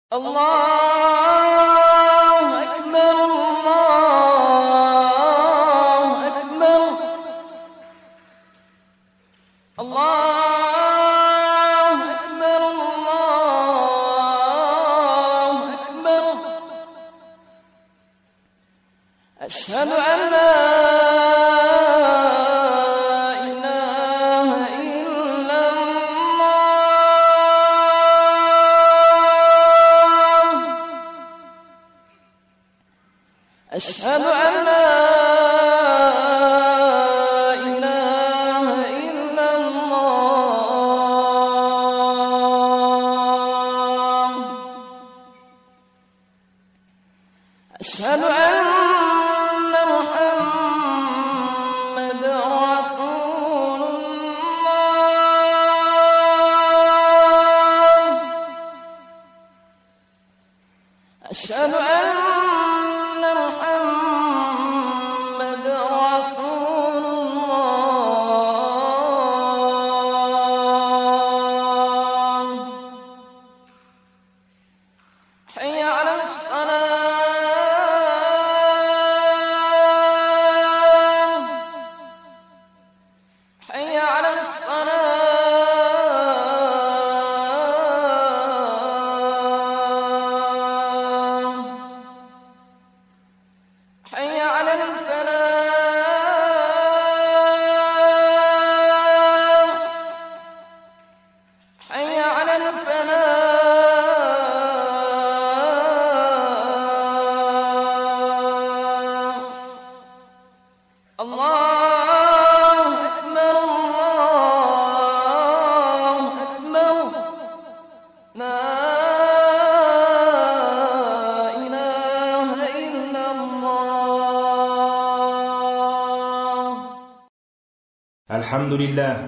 الله أكبر الله أكبر الله أكبر الله أكبر أشهد أن لا أشهد أن لا إله إلا الله أشهد أن محمد رسول الله أشهد أن محمد رسول الله حي على الصلاة حي على الصلاة حي على الفلاح حي على الفلاح الله أكبر الله أكبر لا إله إلا الله الحمد لله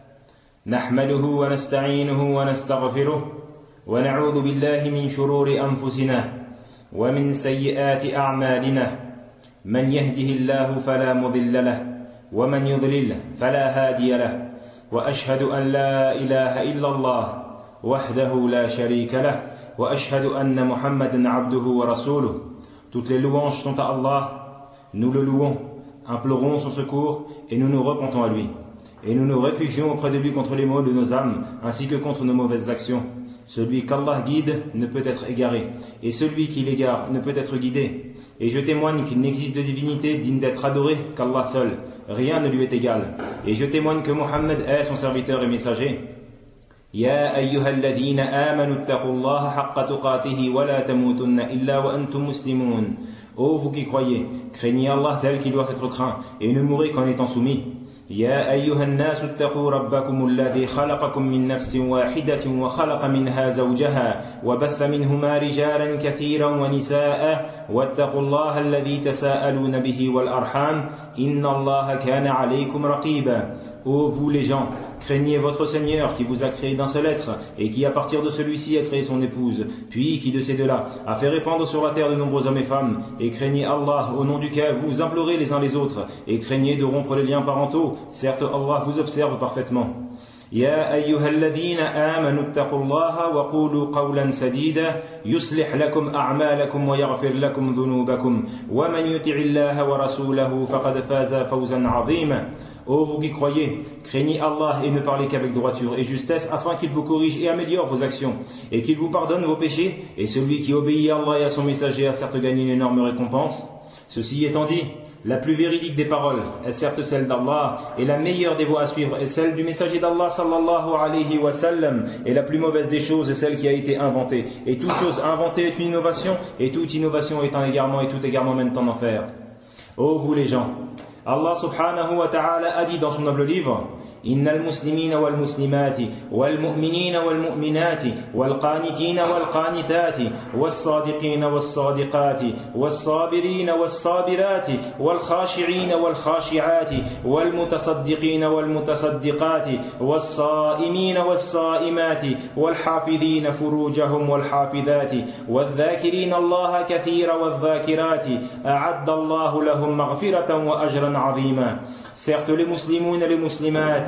نحمده ونستعينه ونستغفره ونعوذ بالله من شرور أنفسنا ومن سيئات أعمالنا من يهده الله فلا مضل له ومن يضلل فلا هادي له وأشهد أن لا إله إلا الله وحده لا شريك له وأشهد أن محمدا عبده ورسوله. Toutes les louanges sont à Allah, nous le louons, implorons son secours et nous nous repentons à lui. Et nous nous réfugions auprès de lui contre les maux de nos âmes, ainsi que contre nos mauvaises actions. Celui qu'Allah guide ne peut être égaré, et celui qui l'égare ne peut être guidé. Et je témoigne qu'il n'existe de divinité digne d'être adorée qu'Allah seul. Rien ne lui est égal. Et je témoigne que Mohammed est son serviteur et messager. يا أيها الذين آمنوا اتقوا الله حق تقاته ولا تموتن إلا وأنتم مسلمون. Ô vous qui croyez, craignez Allah tel qu'il doit être craint, et ne mourrez qu'en étant soumis. يا أيها الناس اتقوا ربكم الذي خلقكم من نفس واحدة وخلق منها زوجها وبث منهما رجالا كثيرا ونساء واتقوا الله الذي تساءلون به والأرحام إن الله كان عليكم رقيبا. Ô vous les gens, craignez votre Seigneur qui vous a créé d'un seul être et qui à partir de celui-ci a créé son épouse, puis qui de ces deux-là a fait répandre sur la terre de nombreux hommes et femmes, et craignez Allah au nom duquel vous implorez les uns les autres, et craignez de rompre les liens parentaux, certes Allah vous observe parfaitement. يا أيها الذين آمنوا اتقوا الله وقولوا قولا سديدا يصلح لكم أعمالكم ويغفر لكم ذنوبكم ومن يطع الله ورسوله فقد فاز فوزا عظيما. Ô vous qui croyez, craignez Allah et ne parlez qu'avec droiture et justesse afin qu'il vous corrige et améliore vos actions et qu'il vous pardonne vos péchés, et celui qui obéit à Allah et à son messager a certes gagné une énorme récompense. Ceci étant dit, la plus véridique des paroles est certes celle d'Allah, et la meilleure des voies à suivre est celle du messager d'Allah sallallahu alayhi wa sallam, et la plus mauvaise des choses est celle qui a été inventée. Et toute chose inventée est une innovation, et toute innovation est un égarement, et tout égarement mène en enfer. Ô vous les gens, Allah subhanahu wa ta'ala a dit dans son noble livre: إن المسلمين والمسلمات والمؤمنين والمؤمنات والقانتين والقانتات والصادقين والصادقات والصابرين والصابرات والخاشعين والخاشعات والمتصدقين والمتصدقات والصائمين والصائمات والحافظين فروجهم والحافظات والذاكرين الله كثيرا والذاكرات أعد الله لهم مغفرة وأجرا عظيما. Certes les musulmans et les muslimates,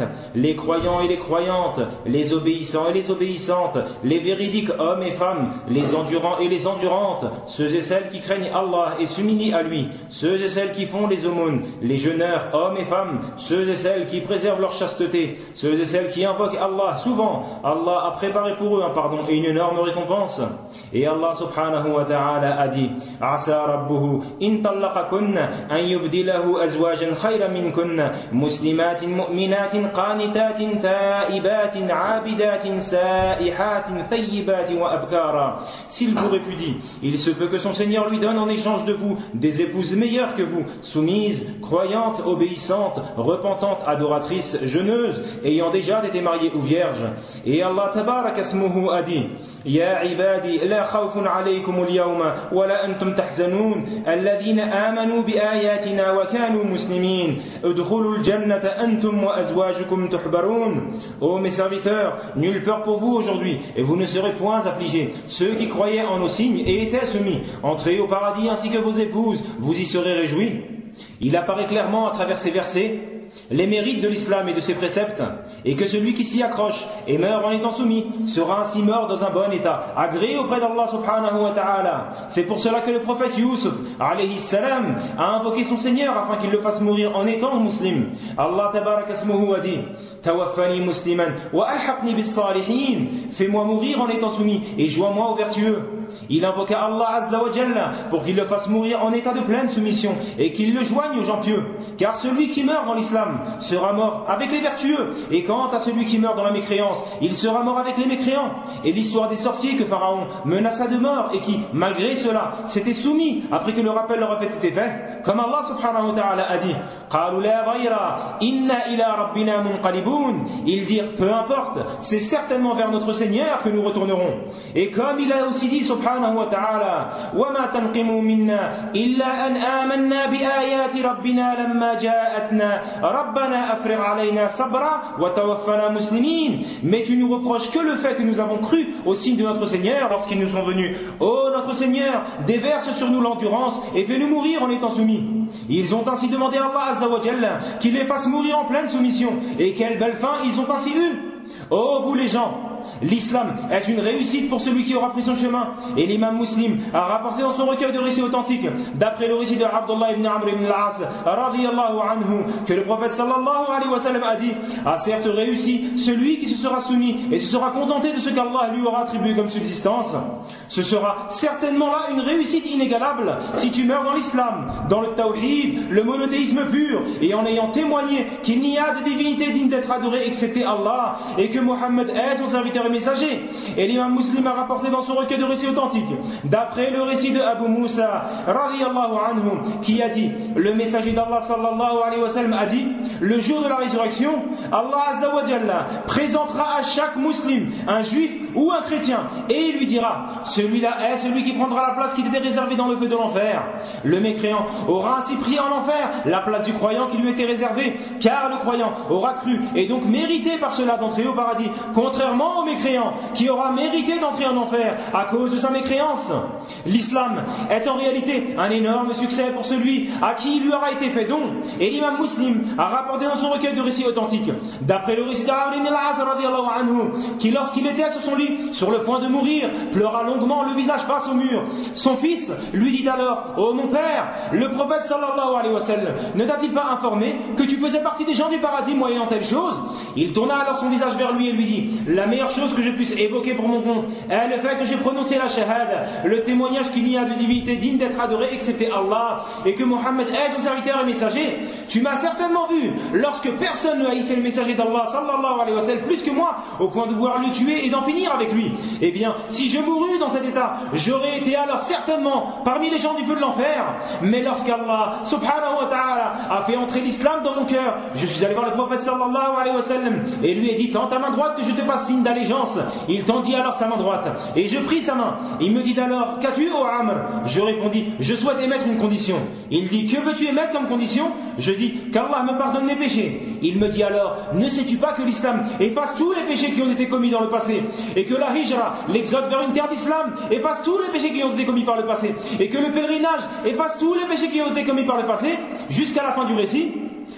les croyants et les croyantes, les obéissants et les obéissantes, les véridiques hommes et femmes, les endurants et les endurantes, ceux et celles qui craignent Allah et s'humilient à lui, ceux et celles qui font les aumônes, les jeûneurs hommes et femmes, ceux et celles qui préservent leur chasteté, ceux et celles qui invoquent Allah souvent. Allah a préparé pour eux un pardon et une énorme récompense. Et Allah subhanahu wa ta'ala a dit: Asa rabbuhu in tallaqakunna an yubdilahu azwajan khayran minkunna muslimatin mu'minatin qanitatin ta'ibatin 'abidatin sa'ihatin thayyibatin wa abkara. S'il vous répudie, il se peut que son Seigneur lui donne en échange de vous des épouses meilleures que vous, soumises, croyantes, obéissantes, repentantes, adoratrices, jeûneuses, ayant déjà été mariées ou vierges. Et Allah tabarak asmuhu a dit: Ya ibadi la khawfun alaykum al-yawma wa la antum tahzanun alladhina amanu bi ayatina wa kanu muslimin udkhulul jannata antum wa azwajukum tuhbarun. Ô mes serviteurs, nulle peur pour vous aujourd'hui et vous ne serez point affligés. Ceux qui croyaient en nos signes et étaient soumis, entrez au paradis ainsi que vos épouses, vous y serez réjouis. Il apparaît clairement à travers ces versets les mérites de l'islam et de ses préceptes, et que celui qui s'y accroche et meurt en étant soumis sera ainsi mort dans un bon état, agréé auprès d'Allah subhanahu wa ta'ala. C'est pour cela que le prophète Yusuf alayhi salam a invoqué son Seigneur afin qu'il le fasse mourir en étant musulman. Allah tabarak asmuhu a dit: Tawaffani musliman wa alhaqni bis salihin. Fais-moi mourir en étant soumis et joins-moi aux vertueux. Il invoqua Allah azza wa jalla pour qu'il le fasse mourir en état de pleine soumission et qu'il le joigne aux gens pieux, car celui qui meurt dans l'islam sera mort avec les vertueux, et quant à celui qui meurt dans la mécréance, il sera mort avec les mécréants. Et l'histoire des sorciers que Pharaon menaça de mort et qui, malgré cela, s'étaient soumis après que le rappel leur avait été fait, comme Allah subhanahu wa ta'ala a dit: Qalu la ghayra inna ila rabbina munqalibun. Ils dirent: peu importe, c'est certainement vers notre Seigneur que nous retournerons. Et comme il a aussi dit subhanahu wa ta'ala: wa ma tanqimu minna illa an amanna bi ayati rabbina lamma ja'atna rabbana afrigh alayna sabra wa tawaffana muslimin. Mais tu nous reproches que le fait que nous avons cru aux signes de notre Seigneur lorsqu'ils nous sont venus. Ô notre Seigneur, déverse sur nous l'endurance et fais-nous mourir en étant soumis. Ils ont ainsi demandé à Allah azza wa jalla qu'il les fasse mourir en pleine soumission, et quelle belle fin ils ont ainsi eue. Ô vous les gens, l'islam est une réussite pour celui qui aura pris son chemin. Et l'imam Muslim a rapporté dans son recueil de récits authentiques, d'après le récit de Abdullah ibn Amr ibn al-As radiyallahu anhu, que le prophète sallallahu alayhi wa sallam a dit: a certes réussi celui qui se sera soumis et se sera contenté de ce qu'Allah lui aura attribué comme subsistance. Ce sera certainement là une réussite inégalable si tu meurs dans l'islam, dans le tawhid, le monothéisme pur, et en ayant témoigné qu'il n'y a de divinité digne d'être adorée excepté Allah, et que Mohammed est son serviteur et messager. Et l'imam Muslim a rapporté dans son recueil de récits authentiques, d'après le récit de Abu Musa radiyallahu anhu, qui a dit: le messager d'Allah sallallahu alayhi wa sallam a dit: le jour de la résurrection, Allah azza wa jalla présentera à chaque musulman un juif ou un chrétien, et il lui dira: celui-là est celui qui prendra la place qui était réservée dans le feu de l'enfer. Le mécréant aura ainsi pris en enfer la place du croyant qui lui était réservée, car le croyant aura cru et donc mérité par cela d'entrer au paradis, contrairement au mécréant qui aura mérité d'entrer en enfer à cause de sa mécréance. L'islam est en réalité un énorme succès pour celui à qui il lui aura été fait don. Et l'imam Muslim a rapporté dans son recueil de récits authentiques, d'après le récit d'Amr ibn al-As radiyallahu anhu, qui lorsqu'il était sur son lit, sur le point de mourir, pleura longuement, le visage face au mur. Son fils lui dit alors: ô mon père, le prophète sallallahu alayhi wa sallam ne t'a-t-il pas informé que tu faisais partie des gens du paradis moyennant telle chose? Il tourna alors son visage vers lui et lui dit: la meilleure chose que je puisse évoquer pour mon compte est le fait que j'ai prononcé la shahada, le témoignage qu'il n'y a de divinité digne d'être adorée excepté Allah, et que Mohammed est son serviteur et messager. Tu m'as certainement vu lorsque personne ne haïssait le messager d'Allah sallallahu alayhi wa sallam plus que moi, au point de vouloir le tuer et d'en finir avec lui. Eh bien, si je mourus dans cet état, j'aurais été alors certainement parmi les gens du feu de l'enfer. Mais lorsqu'Allah subhanahu wa ta'ala a fait entrer l'islam dans mon cœur, je suis allé voir le prophète sallallahu alayhi wa sallam et lui ai dit: tends ta main droite que je te passe signe d'allégeance. Il tendit alors sa main droite et je pris sa main. Il me dit alors: qu'as-tu, ô Amr? Je répondis: je souhaite émettre une condition. Il dit: que veux-tu émettre comme condition? Je dis: qu'Allah me pardonne mes péchés. Il me dit alors: ne sais-tu pas que l'islam efface tous les péchés qui ont été commis dans le passé, et que la hijra, l'exode vers une terre d'islam, efface tous les péchés qui ont été commis par le passé, et que le pèlerinage efface tous les péchés qui ont été commis par le passé, jusqu'à la fin du récit?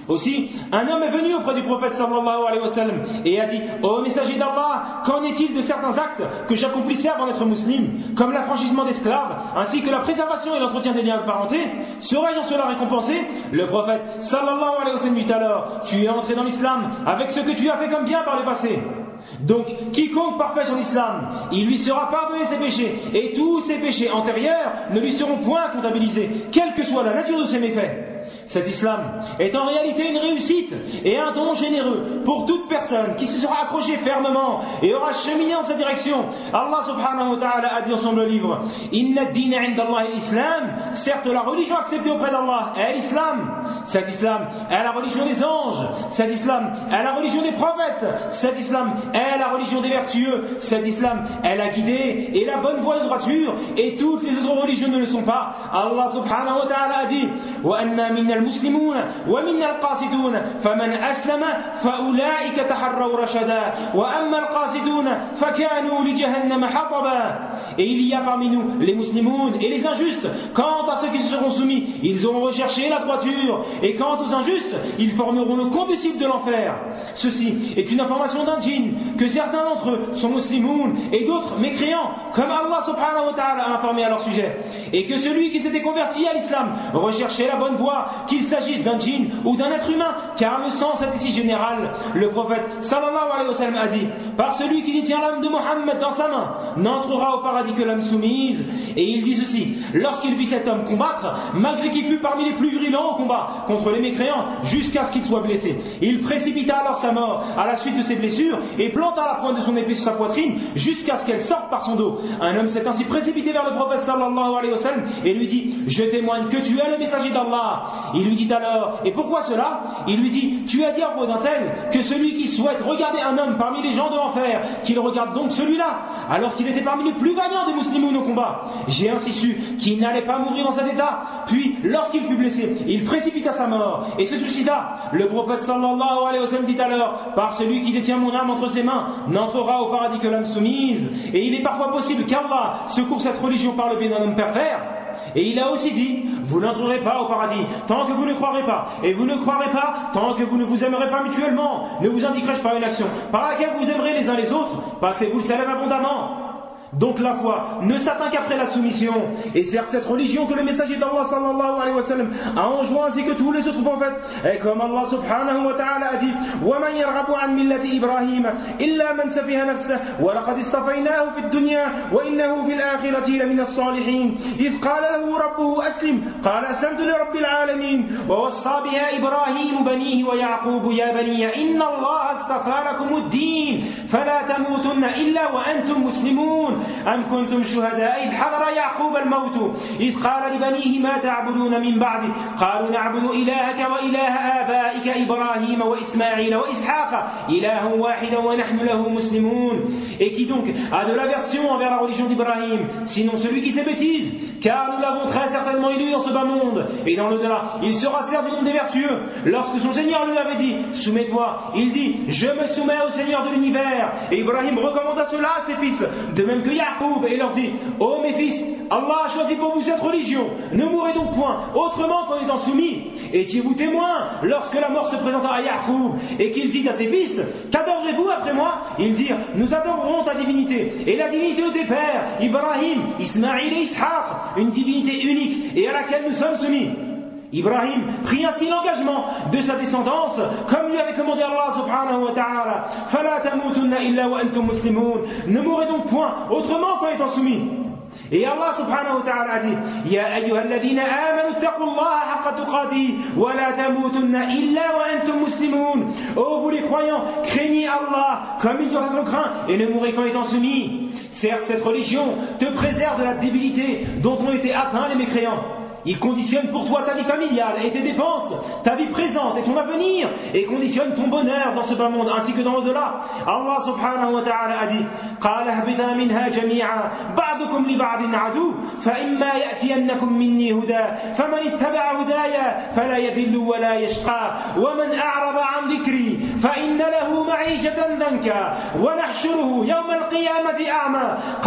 Aussi, un homme est venu auprès du prophète sallallahu alayhi wa sallam et a dit: ô messager d'Allah, qu'en est-il de certains actes que j'accomplissais avant d'être musulman, comme l'affranchissement d'esclaves, ainsi que la préservation et l'entretien des liens de parenté? Serais-je en cela récompensé? Le prophète sallallahu alayhi wa sallam dit alors: tu es entré dans l'islam avec ce que tu as fait comme bien par le passé. Donc, quiconque parfait son islam, il lui sera pardonné ses péchés, et tous ses péchés antérieurs ne lui seront point comptabilisés, quelle que soit la nature de ses méfaits. Cet islam est en réalité une réussite et un don généreux pour toute personne qui se sera accrochée fermement et aura cheminé dans sa direction. Allah subhanahu wa ta'ala a dit dans son livre: Inna ad-dina 'inda Allah al-Islam. Certes, la religion acceptée auprès d'Allah est l'islam. Cet islam est la religion des anges. Cet islam est la religion des prophètes. Cet islam est la religion des vertueux. Cet islam est la guidée et la bonne voie de droiture, et toutes les autres religions ne le sont pas. Allah subhanahu wa ta'ala a dit: Wa anna minna المسلمون ومنا القاسطون فمن أسلم فأولئك تحروا رشدا وأما القاسطون فكانوا لجهنم حطبا. Et il y a parmi nous les musulmans et les injustes. Quant à ceux qui se seront soumis, ils auront recherché la droiture, et quant aux injustes, ils formeront le combustible de l'enfer. Ceci est une information d'un djinn, que certains d'entre eux sont musulmans et d'autres mécréants, comme Allah subhanahu wa ta'ala a informé à leur sujet, et que celui qui s'était converti à l'islam recherchait la bonne voie, qu'il s'agisse d'un djinn ou d'un être humain, car le sens est ici général. Le prophète sallallahu alayhi wa sallam a dit: par celui qui détient l'âme de Mohammed dans sa main, n'entrera au paradis que l'âme soumise. Et il dit ceci: lorsqu'il vit cet homme combattre, malgré qu'il fût parmi les plus virulents au combat contre les mécréants, jusqu'à ce qu'il soit blessé, il précipita alors sa mort à la suite de ses blessures et planta la pointe de son épée sur sa poitrine jusqu'à ce qu'elle sorte par son dos. Un homme s'est ainsi précipité vers le prophète sallallahu alayhi wa sallam et lui dit: je témoigne que tu es le messager d'Allah. Il lui dit alors: et pourquoi cela? Il lui dit: tu as dit à propos d'un tel que celui qui souhaite regarder un homme parmi les gens de l'enfer, qu'il regarde donc celui-là, alors qu'il était parmi les plus vaillants des musulmans au combat. J'ai ainsi su qu'il n'allait pas mourir dans cet état. Puis, lorsqu'il fut blessé, il précipita sa mort et se suicida. Le prophète sallallahu alayhi wa sallam dit alors: par celui qui détient mon âme entre ses mains, n'entrera au paradis que l'âme soumise. Et il est parfois possible qu'Allah secoue cette religion par le biais d'un homme pervers. Et il a aussi dit: vous n'entrerez pas au paradis tant que vous ne croirez pas, et vous ne croirez pas tant que vous ne vous aimerez pas mutuellement. Ne vous indiquerai-je pas une action par laquelle vous aimerez les uns les autres? Passez-vous le salam abondamment. Donc la foi ne s'atteint qu'après la soumission. Et certes, cette religion que le messager d'Allah sallallahu alayhi wa sallam a enjoint, ainsi que tous les autres prophètes, et comme Allah subhanahu wa ta'ala a dit: وَمَنْ يَرْغَبُ عَنْ مِلَّةِ إِبْرَاهِيمَ إِلَّا مَنْ سَفِهَ نَفْسَهُ وَلَقَدِ اصْطَفَيْنَاهُ فِي الدُّنْيَا وَإِنَّهُ فِي الْآخِرَةِ لَمِنَ الصَّالِحِينَ إِذْ قَالَ لَهُ رَبُّهُ أَسْلِمْ قَالَ أَسْلَمْتُ لِرَبِّ الْعَالَمِينَ وَوَصَّى بِهَا إِبْرَاهِيمُ بَنِيهِ وَيَعْقُوبُ يَا بَنِيَّ إِنَّ اللَّهَ اصْطَفَى لَكُمُ الدِّينَ فَلَا تَمُوتُنَّ إِلَّا وَأَنْتُمْ مُسْلِمُونَ أَمْ كُنْتُمْ شهداء إذ حضر يعقوب الموت إذ قال لبنيه ما تعبدون من بعدي قالوا نعبد إلهك وإله آبائك إبراهيم وإسماعيل وإسحاق إله واحدا ونحن له مسلمون. Et qui donc a de l'aversion envers la religion d'Ibrahim, sinon celui qui s'ébêtise, car nous l'avons très certainement élu dans ce bas monde, et dans l'au-delà il sera servi du nom des vertueux. Lorsque son Seigneur lui avait dit: soumets-toi, il dit: je me soumets au Seigneur de l'univers. Et Ibrahim recommanda cela à ses fils, de même que Yaqub, et leur dit: ô mes fils, Allah a choisi pour vous cette religion, ne mourrez donc point autrement qu'en étant soumis. Étiez-vous témoins lorsque la mort se présenta à Yaqub et qu'il dit à ses fils: qu'adorerez-vous après moi? Ils dirent: nous adorerons ta divinité et la divinité des pères Ibrahim, Ismaïl et Ishaq, une divinité unique et à laquelle nous sommes soumis. Ibrahim prit ainsi l'engagement de sa descendance, comme lui avait commandé Allah subhanahu wa ta'ala: فَلَا تَمُوتُنَّ إِلَّا وَأَنْتُمْ مُسْلِمُونَ. Ne mourrez donc point autrement qu'en étant soumis. Et Allah subhanahu wa ta'ala a dit: يَا أَيُّهَا الَّذِينَ آمَنُوا اتَّقُوا اللَّهَ حَقَّ تُقَاتِهِ وَلَا تَمُوتُنَّ إِلَّا وَأَنْتُمْ مُسْلِمُونَ. Ô vous les croyants, craignez Allah comme il doit être craint et ne mourrez qu'en étant soumis. Certes, cette religion te préserve de la débilité dont ont été atteints les mécréants. Il conditionne pour toi ta vie familiale et tes dépenses, ta vie présente et ton avenir, et conditionne ton bonheur dans ce bas monde ainsi que dans l'au-delà. Allah subhanahu wa ta'ala a dit: قال اهبطا منها جميعا بعضكم لبعض عدو فإما يأتينكم مني هدى فمن اتبع هدايا فلا يضل ولا يشقى ومن أعرض عن ذكري فإن له معيشة ضنكا ونحشره يوم القيامة أعمى قال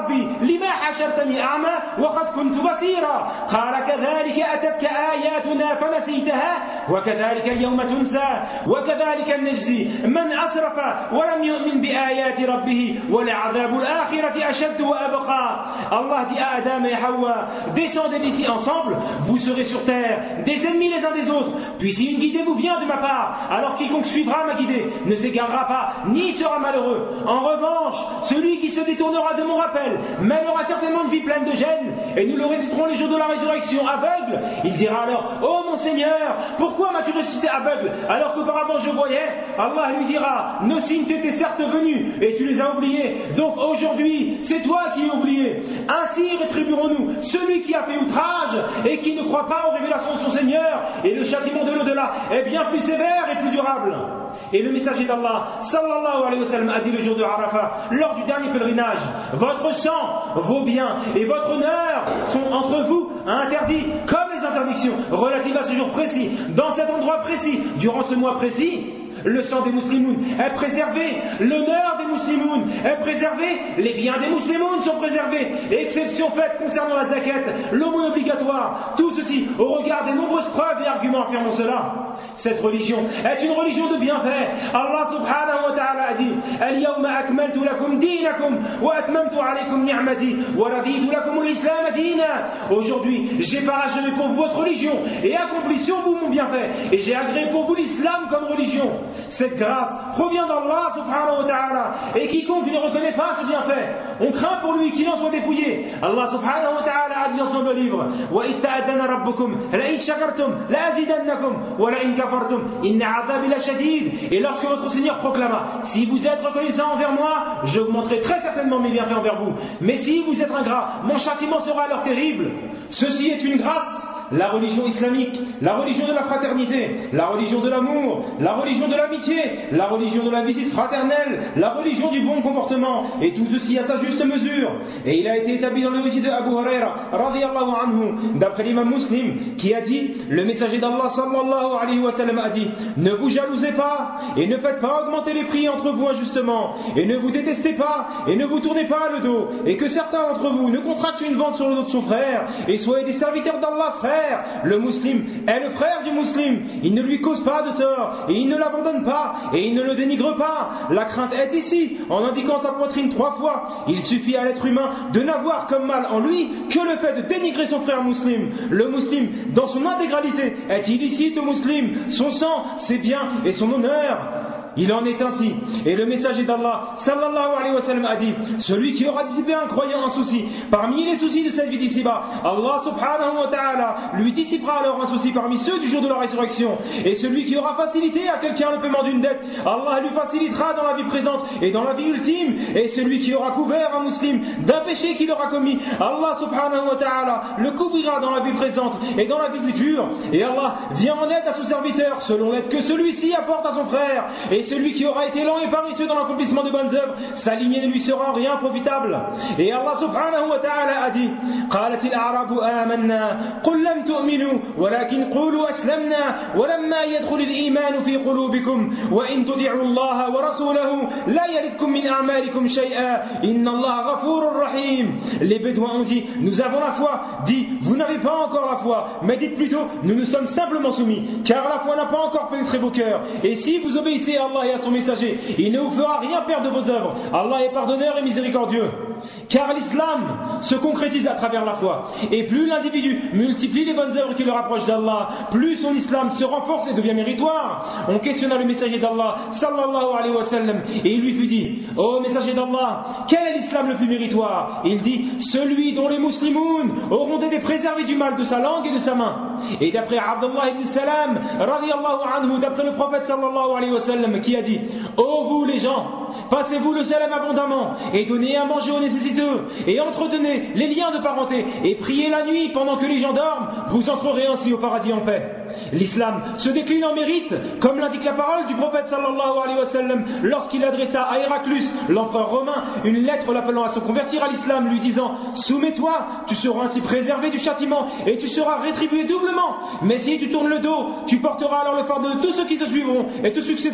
ربي لما حشرتني أعمى وقد كنت بصيرا قال كذلك أتتك آياتنا فنسيتها وكذلك اليوم تنسى وكذلك نجزي من أسرف ولم يؤمن بآيات ربه ولعذاب الآخرة أشد وأبقى. Allah dit à Adam et Hawa, descendez d'ici ensemble, vous serez sur terre, des ennemis les uns des autres, puis si une guidée vous vient de ma part, alors quiconque suivra ma guidée ne s'égarera pas, ni sera malheureux. En revanche, celui qui se détournera de mon rappel mènera certainement une vie pleine de gêne, et nous le réciterons les jours de la résurrection aveugle. Il dira alors, ô mon Seigneur, pourquoi m'as-tu ressuscité aveugle alors qu'auparavant je voyais? Allah lui dira, nos signes t'étaient certes venus, et tu les as oubliés, donc aujourd'hui, c'est toi qui es oublié. Ainsi rétribuerons-nous celui qui a fait outrage et qui ne croit pas aux révélations de son Seigneur, et le châtiment de l'au-delà est bien plus sévère et plus durable. Et le messager d'Allah sallallahu alayhi wa sallam a dit le jour de Arafat, lors du dernier pèlerinage, votre sang, vos biens et votre honneur sont entre vous interdits comme les interdictions relatives à ce jour précis, dans cet endroit précis, durant ce mois précis. Le sang des musulmans est préservé, l'honneur des musulmans est préservé, les biens des musulmans sont préservés, exception faite concernant la zakat, l'aumône obligatoire, tout ceci au regard des nombreuses preuves et arguments affirmant cela. Cette religion est une religion de bienfait. Allah subhanahu wa ta'ala a dit Al-yawma akmaltu lakum dinakum wa atmamtu alaykum ni'mati wa raditu lakum al-islam dina. Aujourd'hui, j'ai parachevé pour vous votre religion et accompli sur vous mon bienfait, et j'ai agréé pour vous l'islam comme religion. Cette grâce provient d'Allah subhanahu wa ta'ala, et quiconque ne reconnaît pas ce bienfait, on craint pour lui qu'il en soit dépouillé. Allah subhanahu wa ta'ala a dit dans son livre Wa itta'adana rabbukum la in shakartum la azidannakum wa la in kafartum inna azabi la shadid. Et lorsque votre Seigneur proclama, si vous êtes reconnaissant envers moi, j'augmenterai très certainement mes bienfaits envers vous, mais si vous êtes ingrat, mon châtiment sera alors terrible. Ceci est une grâce. La religion islamique, la religion de la fraternité, la religion de l'amour, la religion de l'amitié, la religion de la visite fraternelle, la religion du bon comportement, et tout ceci à sa juste mesure. Et il a été établi dans le récit de Abu Huraira radiyallahu anhu, d'après l'imam Muslim, qui a dit, le messager d'Allah sallallahu alayhi wa sallam a dit, ne vous jalousez pas et ne faites pas augmenter les prix entre vous injustement, et ne vous détestez pas et ne vous tournez pas le dos, et que certains d'entre vous ne contractent une vente sur le dos de son frère, et soyez des serviteurs d'Allah, frère. Le musulman est le frère du musulman, il ne lui cause pas de tort, et il ne l'abandonne pas, et il ne le dénigre pas. La crainte est ici, en indiquant sa poitrine 3 fois. Il suffit à l'être humain de n'avoir comme mal en lui que le fait de dénigrer son frère musulman. Le musulman, dans son intégralité, est illicite au musulman, son sang, ses biens et son honneur. Il en est ainsi. Et le messager d'Allah sallallahu alayhi wa sallam a dit, celui qui aura dissipé un croyant un souci parmi les soucis de cette vie d'ici-bas, Allah subhanahu wa ta'ala lui dissipera alors un souci parmi ceux du jour de la résurrection. Et celui qui aura facilité à quelqu'un le paiement d'une dette, Allah lui facilitera dans la vie présente et dans la vie ultime. Et celui qui aura couvert un musulman d'un péché qu'il aura commis, Allah subhanahu wa ta'ala le couvrira dans la vie présente et dans la vie future. Et Allah vient en aide à son serviteur selon l'aide que celui-ci apporte à son frère. Et celui qui aura été lent et paresseux dans l'accomplissement de bonnes œuvres, sa lignée ne lui sera en rien profitable. Et Allah subhanahu wa ta'ala a dit, قالت الأعراب آمنا قل لم تؤمنوا ولكن قولوا أسلمنا ولما يدخل الإيمان في قلوبكم وإن تطيعوا الله ورسوله لا يلدكم من أعمالكم شيئا إن الله غفور رحيم. Les Bédouins ont dit, nous avons la foi. Dit, vous n'avez pas encore la foi, mais dites plutôt, nous nous sommes simplement soumis, car la foi n'a pas encore pénétré vos cœurs. Et si vous obéissez à Allah et à son messager, il ne vous fera rien perdre de vos œuvres. Allah est pardonneur et miséricordieux. Car l'islam se concrétise à travers la foi. Et plus l'individu multiplie les bonnes œuvres qui le rapprochent d'Allah, plus son islam se renforce et devient méritoire. On questionna le messager d'Allah sallallahu alayhi wa sallam, et il lui fut dit, ô messager d'Allah, quel est l'islam le plus méritoire? Il dit, celui dont les musulmans auront été préservés du mal de sa langue et de sa main. Et d'après Abdullah ibn Salam radiyallahu anhu, d'après le prophète sallallahu alayhi wa sallam, qui a dit, ô vous les gens, passez-vous le salam abondamment et donnez à manger aux nécessiteux et entretenez les liens de parenté et priez la nuit pendant que les gens dorment, vous entrerez ainsi au paradis en paix. L'islam se décline en mérite, comme l'indique la parole du prophète sallallahu alayhi wa sallam lorsqu'il adressa à Héraclus, l'empereur romain, une lettre l'appelant à se convertir à l'islam, lui disant, soumets-toi, tu seras ainsi préservé du châtiment et tu seras rétribué doublement, mais si tu tournes le dos, tu porteras alors le fardeau de tous ceux qui te suivront et te succéderont.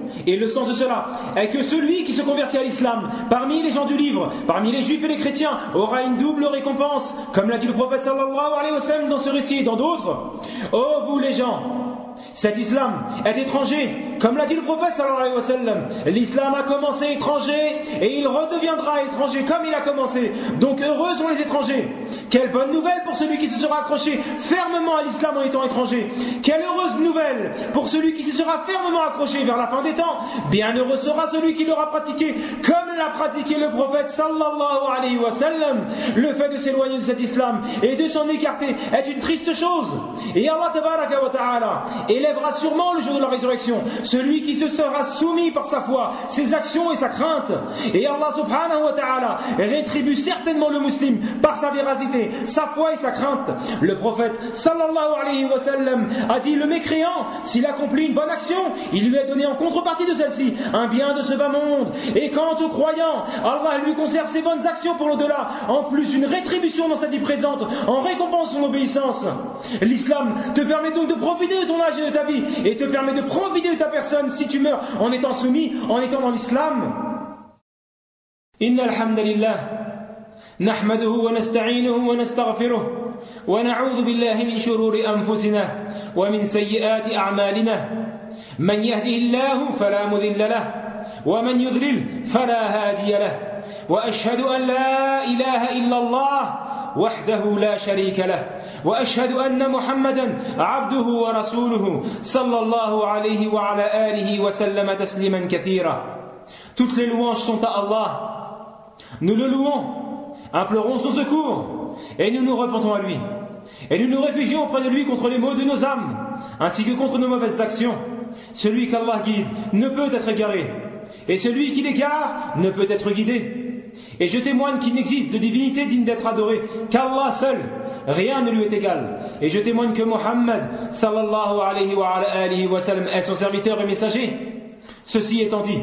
et le sens de cela est que celui qui se convertit à l'islam, parmi les gens du livre, parmi les juifs et les chrétiens, aura une double récompense, comme l'a dit le prophète sallallahu alayhi wa sallam dans ce récit et dans d'autres. Ô vous les gens, cet islam est étranger, comme l'a dit le prophète sallallahu alayhi wa sallam. L'islam a commencé étranger et il redeviendra étranger comme il a commencé. Donc heureux sont les étrangers. Quelle bonne nouvelle pour celui qui se sera accroché fermement à l'islam en étant étranger. Quelle heureuse nouvelle pour celui qui se sera fermement accroché vers la fin des temps. Bienheureux sera celui qui l'aura pratiqué comme l'a pratiqué le prophète sallallahu alayhi wa sallam. Le fait de s'éloigner de cet islam et de s'en écarter est une triste chose. Et Allah tabaraka wa ta'ala élèvera sûrement le jour de la résurrection celui qui se sera soumis par sa foi, ses actions et sa crainte. Et Allah subhanahu wa ta'ala rétribue certainement le musulman par sa véracité, sa foi et sa crainte. Le prophète sallallahu alayhi wa sallam a dit: le mécréant, s'il accomplit une bonne action, il lui est donné en contrepartie de celle-ci un bien de ce bas monde. Et quant au croyant, Allah lui conserve ses bonnes actions pour l'au-delà, en plus une rétribution dans sa vie présente, en récompense son obéissance. L'islam te permet donc de profiter de ton âge et de ta vie, et te permet de profiter de ta personne si tu meurs en étant soumis, en étant dans l'islam. Inna alhamdulillah, nahmaduhu wa nasta'inuhu wa nastaghfiruh, wa na'udhu billahi min shururi anfusina, wa min sayyiati a'malina. Man yahdihillahu fala mudilla lahu, wa man yudlil fala hadiya lahu. Wa ashhadu an la ilaha illa Allah وحده لا شريك له وأشهد أن محمدا عبده ورسوله صلى الله عليه وعلى آله وسلم تسليما كثيرا. Toutes les louanges sont à Allah. Nous le louons, implorons son secours et nous nous repentons à lui. Et nous nous réfugions auprès de lui contre les maux de nos âmes ainsi que contre nos mauvaises actions. Celui qu'Allah guide ne peut être égaré et celui qui l'égare ne peut être guidé. Et je témoigne qu'il n'existe de divinité digne d'être adorée qu'Allah seul, rien ne lui est égal. Et je témoigne que Muhammad sallallahu alayhi wa sallam est son serviteur et messager. Ceci étant dit,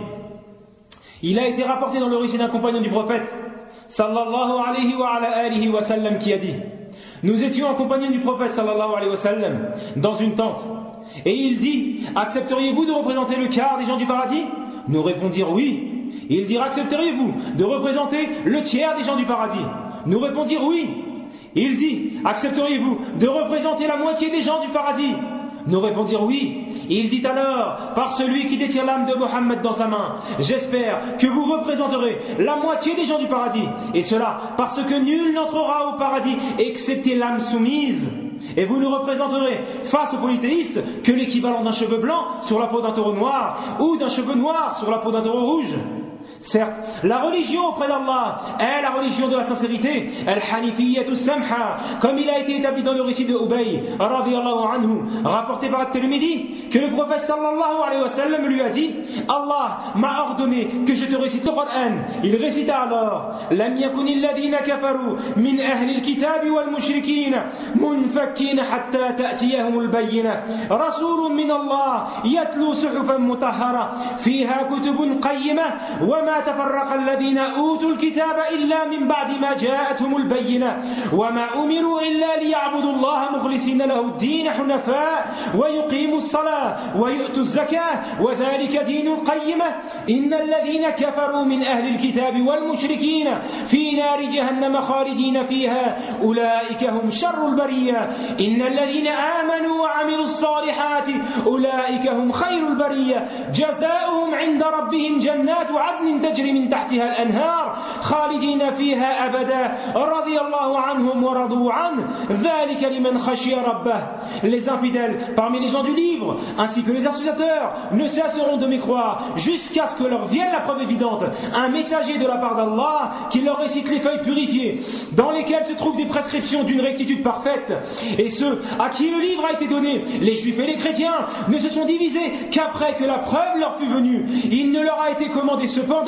il a été rapporté dans le récit d'un compagnon du prophète sallallahu alayhi wa sallam qui a dit: nous étions en compagnie du prophète sallallahu alayhi wa sallam dans une tente et il dit: accepteriez-vous de représenter le quart des gens du paradis? Nous répondirent oui. Il dit: accepteriez-vous de représenter le tiers des gens du paradis? Nous répondirent oui. Il dit: accepteriez-vous de représenter la moitié des gens du paradis? Nous répondirent oui. Il dit alors: par celui qui détient l'âme de Mohammed dans sa main, j'espère que vous représenterez la moitié des gens du paradis, et cela parce que nul n'entrera au paradis excepté l'âme soumise. Et vous ne représenterez face aux polythéistes que l'équivalent d'un cheveu blanc sur la peau d'un taureau noir ou d'un cheveu noir sur la peau d'un taureau rouge. Certes, la religion auprès d'Allah est la religion de la sincérité, al-Hanifiyyatu samha, comme il a été établi dans le récit de Ubay radiyallahu anhu, rapporté par At-Tirmidhi, que le prophète sallallahu alayhi wa sallam lui a dit: Allah m'a ordonné que je te récite le Coran. Il récita alors: Lam yakuni alladhina kafaru min ahli al-kitab wal mushrikin munfakkin hatta ta'tiyahum al-bayyinah rasulun min Allah yatlu suhufan mutahhara fiha kutubun qayyimah wa ما تفرق الذين أوتوا الكتاب إلا من بعد ما جاءتهم البينة وما أمروا إلا ليعبدوا الله مخلصين له الدين حنفاء ويقيموا الصلاة ويؤتوا الزكاة وذلك دين القيمة إن الذين كفروا من أهل الكتاب والمشركين في نار جهنم خالدين فيها أولئك هم شر البرية إن الذين آمنوا وعملوا الصالحات أولئك هم خير البرية جزاؤهم عند ربهم جنات عدن تجري من تحتها الأنهار خالدين فيها أبدا رضي الله عنهم ورضوا عنه ذلك لمن خشي ربه. Les infidèles parmi les gens du livre ainsi que les associateurs ne cesseront de mécroire jusqu'à ce que leur vienne la preuve évidente, un messager de la part d'Allah qui leur récite les feuilles purifiées dans lesquelles se trouvent des prescriptions d'une rectitude parfaite. Et ceux à qui le livre a été donné, les juifs et les chrétiens, ne se sont divisés qu'après que la preuve leur fut venue. Il ne leur a été commandé cependant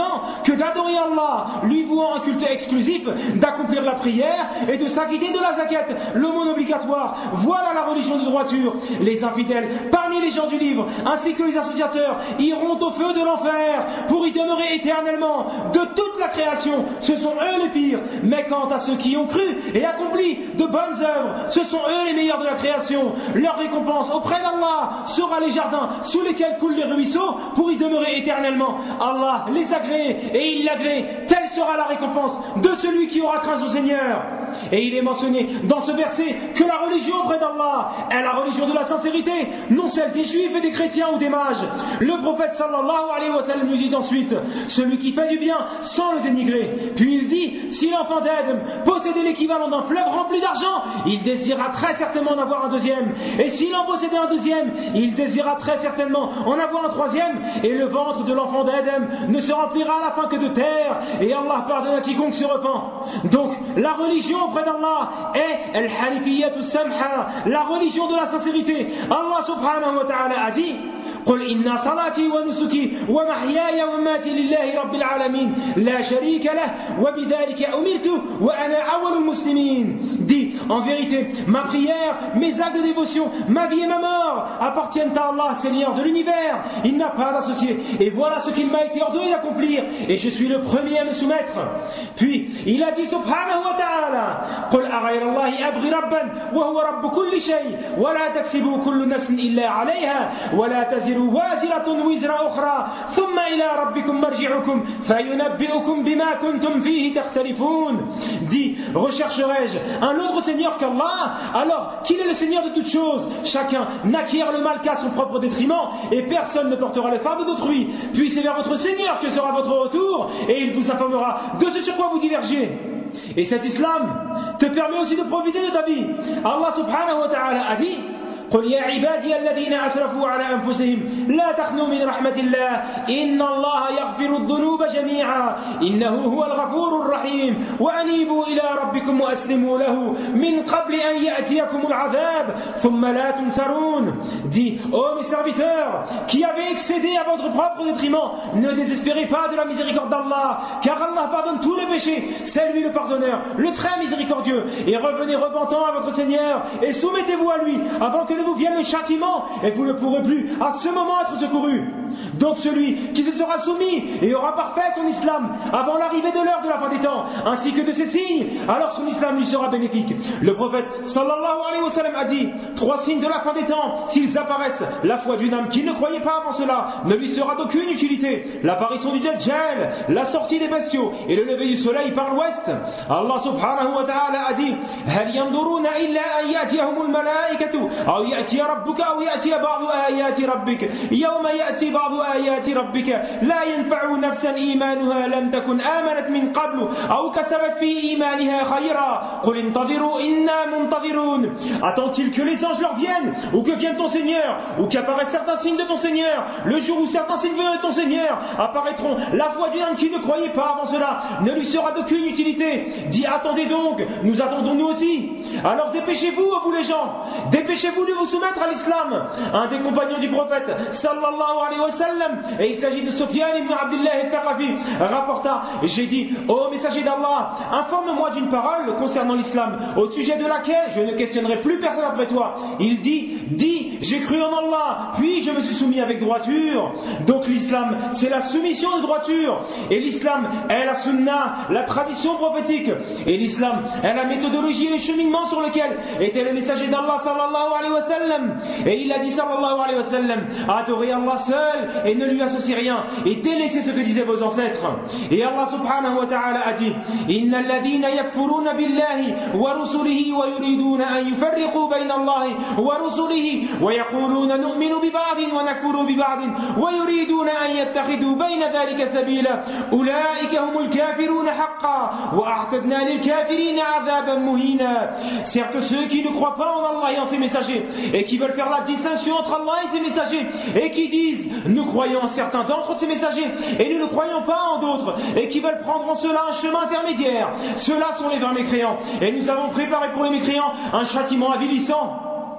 cependant que d'adorer Allah, lui vouant un culte exclusif, d'accomplir la prière et de s'acquitter de la zakat, l'aumône obligatoire. Voilà la religion de droiture. Les infidèles, parmi les gens du livre, ainsi que les associateurs, iront au feu de l'enfer pour y demeurer éternellement. De toute la création, ce sont eux les pires. Mais quant à ceux qui ont cru et accompli de bonnes œuvres, ce sont eux les meilleurs de la création. Leur récompense auprès d'Allah sera les jardins sous lesquels coulent les ruisseaux pour y demeurer éternellement. Allah les agrée et il l'agrée. Telle sera la récompense de celui qui aura craint son Seigneur. Et il est mentionné dans ce verset que la religion auprès d'Allah est la religion de la sincérité, non celle des juifs et des chrétiens ou des mages. Le prophète sallallahu alayhi wa sallam nous dit ensuite: celui qui fait du bien sans le dénigrer. Puis il dit: si l'enfant d'Adam possédait l'équivalent d'un fleuve rempli d'argent, il désirera très certainement en avoir un deuxième. Et s'il en possédait un deuxième, il désirera très certainement en avoir un troisième. Et le ventre de l'enfant d'Adam ne se remplira à la fin que de terre. Et Allah pardonne à quiconque se repent. Donc la religion auprès d'Allah est al-hanifiyatu samha, la religion de la sincérité. Allah subhanahu wa ta'ala a dit: قل إن صلاتي ونسكي ومحياي ومماتي لله رب العالمين لا شريك له وبذلك أمرت وأنا أول المسلمين. Dis, en vérité, ma prière, mes actes de dévotion, ma vie et ma mort appartiennent à Allah, Seigneur de l'univers. Il n'a pas d'associé. Et voilà ce qu'il m'a été ordonné d'accomplir. Et je suis le premier à me soumettre. Puis, il a dit subhanahu wa ta'ala: قل أغير الله أبغي ربا وهو رب كل شيء ولا تكسب كل نفس إلا عليها ولا تزر وازرة وزر أخرى ثم إلى ربكم مرجعكم فينبئكم بما كنتم فيه تختلفون. Dis, rechercherai-je un autre Seigneur qu'Allah, alors qu'il est le Seigneur de toutes choses? Chacun n'acquiert le mal qu'à son propre détriment, et personne ne portera le fardeau d'autrui. Puis c'est vers votre Seigneur que sera votre retour, et il vous informera de ce sur quoi vous divergez. Et cet islam te permet aussi de profiter de ta vie. Allah subhanahu wa ta'ala a dit: قل يا عبادي الذين أسرفوا على أنفسهم لا تقنطوا من رحمة الله إن الله يغفر الذنوب جميعا إنه هو الغفور الرحيم وأنيبوا إلى ربكم وأسلموا له من قبل أن يأتيكم العذاب ثم لا تنصرون. Dis, ô mes serviteurs qui avez excédé à votre propre détriment, ne désespérez pas de la miséricorde d'Allah, car Allah pardonne tous les péchés, c'est lui le pardonneur, le très miséricordieux. Et revenez repentant à votre Seigneur et soumettez-vous à lui avant que ne vous vienne le châtiment, et vous ne pourrez plus à ce moment être secouru. Donc celui qui se sera soumis et aura parfait son islam avant l'arrivée de l'heure de la fin des temps, ainsi que de ses signes, alors son islam lui sera bénéfique. Le prophète sallallahu alayhi wa sallam a dit: 3 signes de la fin des temps, s'ils apparaissent, la foi d'une âme qui ne croyait pas avant cela ne lui sera d'aucune utilité: l'apparition du Dajjal, la sortie des bestiaux et le lever du soleil par l'ouest. Allah subhanahu wa ta'ala a dit: هل ينظرون إلا أن يأتيهم الملائكة أو يأتي ربك أو يأتي بعض آيات ربك يوم يأتي بعض آيات ربك لا ينفع نفسا إيمانها لم تكن آمنت من قبل أو كسبت في إيمانها خيرا قل انتظروا إنا منتظرون. Attend-il que les anges leur viennent, ou que vienne ton Seigneur, ou qu'apparaissent certains signes de ton Seigneur? Le jour où certains signes de ton Seigneur apparaîtront, la foi d'une âme qui ne croyait pas avant cela ne lui sera d'aucune utilité. Dis, attendez donc, nous attendons nous aussi. Alors dépêchez-vous, vous les gens, dépêchez-vous de vous soumettre à l'islam. Un des compagnons du prophète sallallahu alayhi wa sallam, et il s'agit de Sufyan ibn Abdullah al-Thaqafi, rapporta: j'ai dit, ô messager d'Allah, informe-moi d'une parole concernant l'islam, au sujet de laquelle je ne questionnerai plus personne après toi. Il dit, dis, j'ai cru en Allah, puis je me suis soumis avec droiture. Donc l'islam, c'est la soumission de droiture, et l'islam est la sunna, la tradition prophétique, et l'islam est la méthodologie et le cheminement sur lequel était le messager d'Allah sallallahu alayhi wa sallam. Et il a dit sallallahu alayhi wa sallam: adorez Allah seul et ne lui associez rien, et délaissez ce que disaient vos ancêtres. Et Allah subhanahu wa ta'ala a dit: inna alladhina yakfuruna billahi wa rusulihi wa yuriduna an yufarriqu bayna Allahi wa rusulihi wa yaquluna nu'minu bi ba'din wa nakfuru bi ba'din wa yuriduna an yattakhidhu bayna dhalika sabila ulaika humul kafiruna haqqan wa a'tadna lil kafirina 'adhaban muhina. Certes, ceux qui ne croient pas en Allah et en ses messagers, et qui veulent faire la distinction entre Allah et ses messagers, et qui disent: nous croyons en certains d'entre ces messagers et nous ne croyons pas en d'autres, et qui veulent prendre en cela un chemin intermédiaire, ceux-là sont les vrais mécréants, et nous avons préparé pour les mécréants un châtiment avilissant.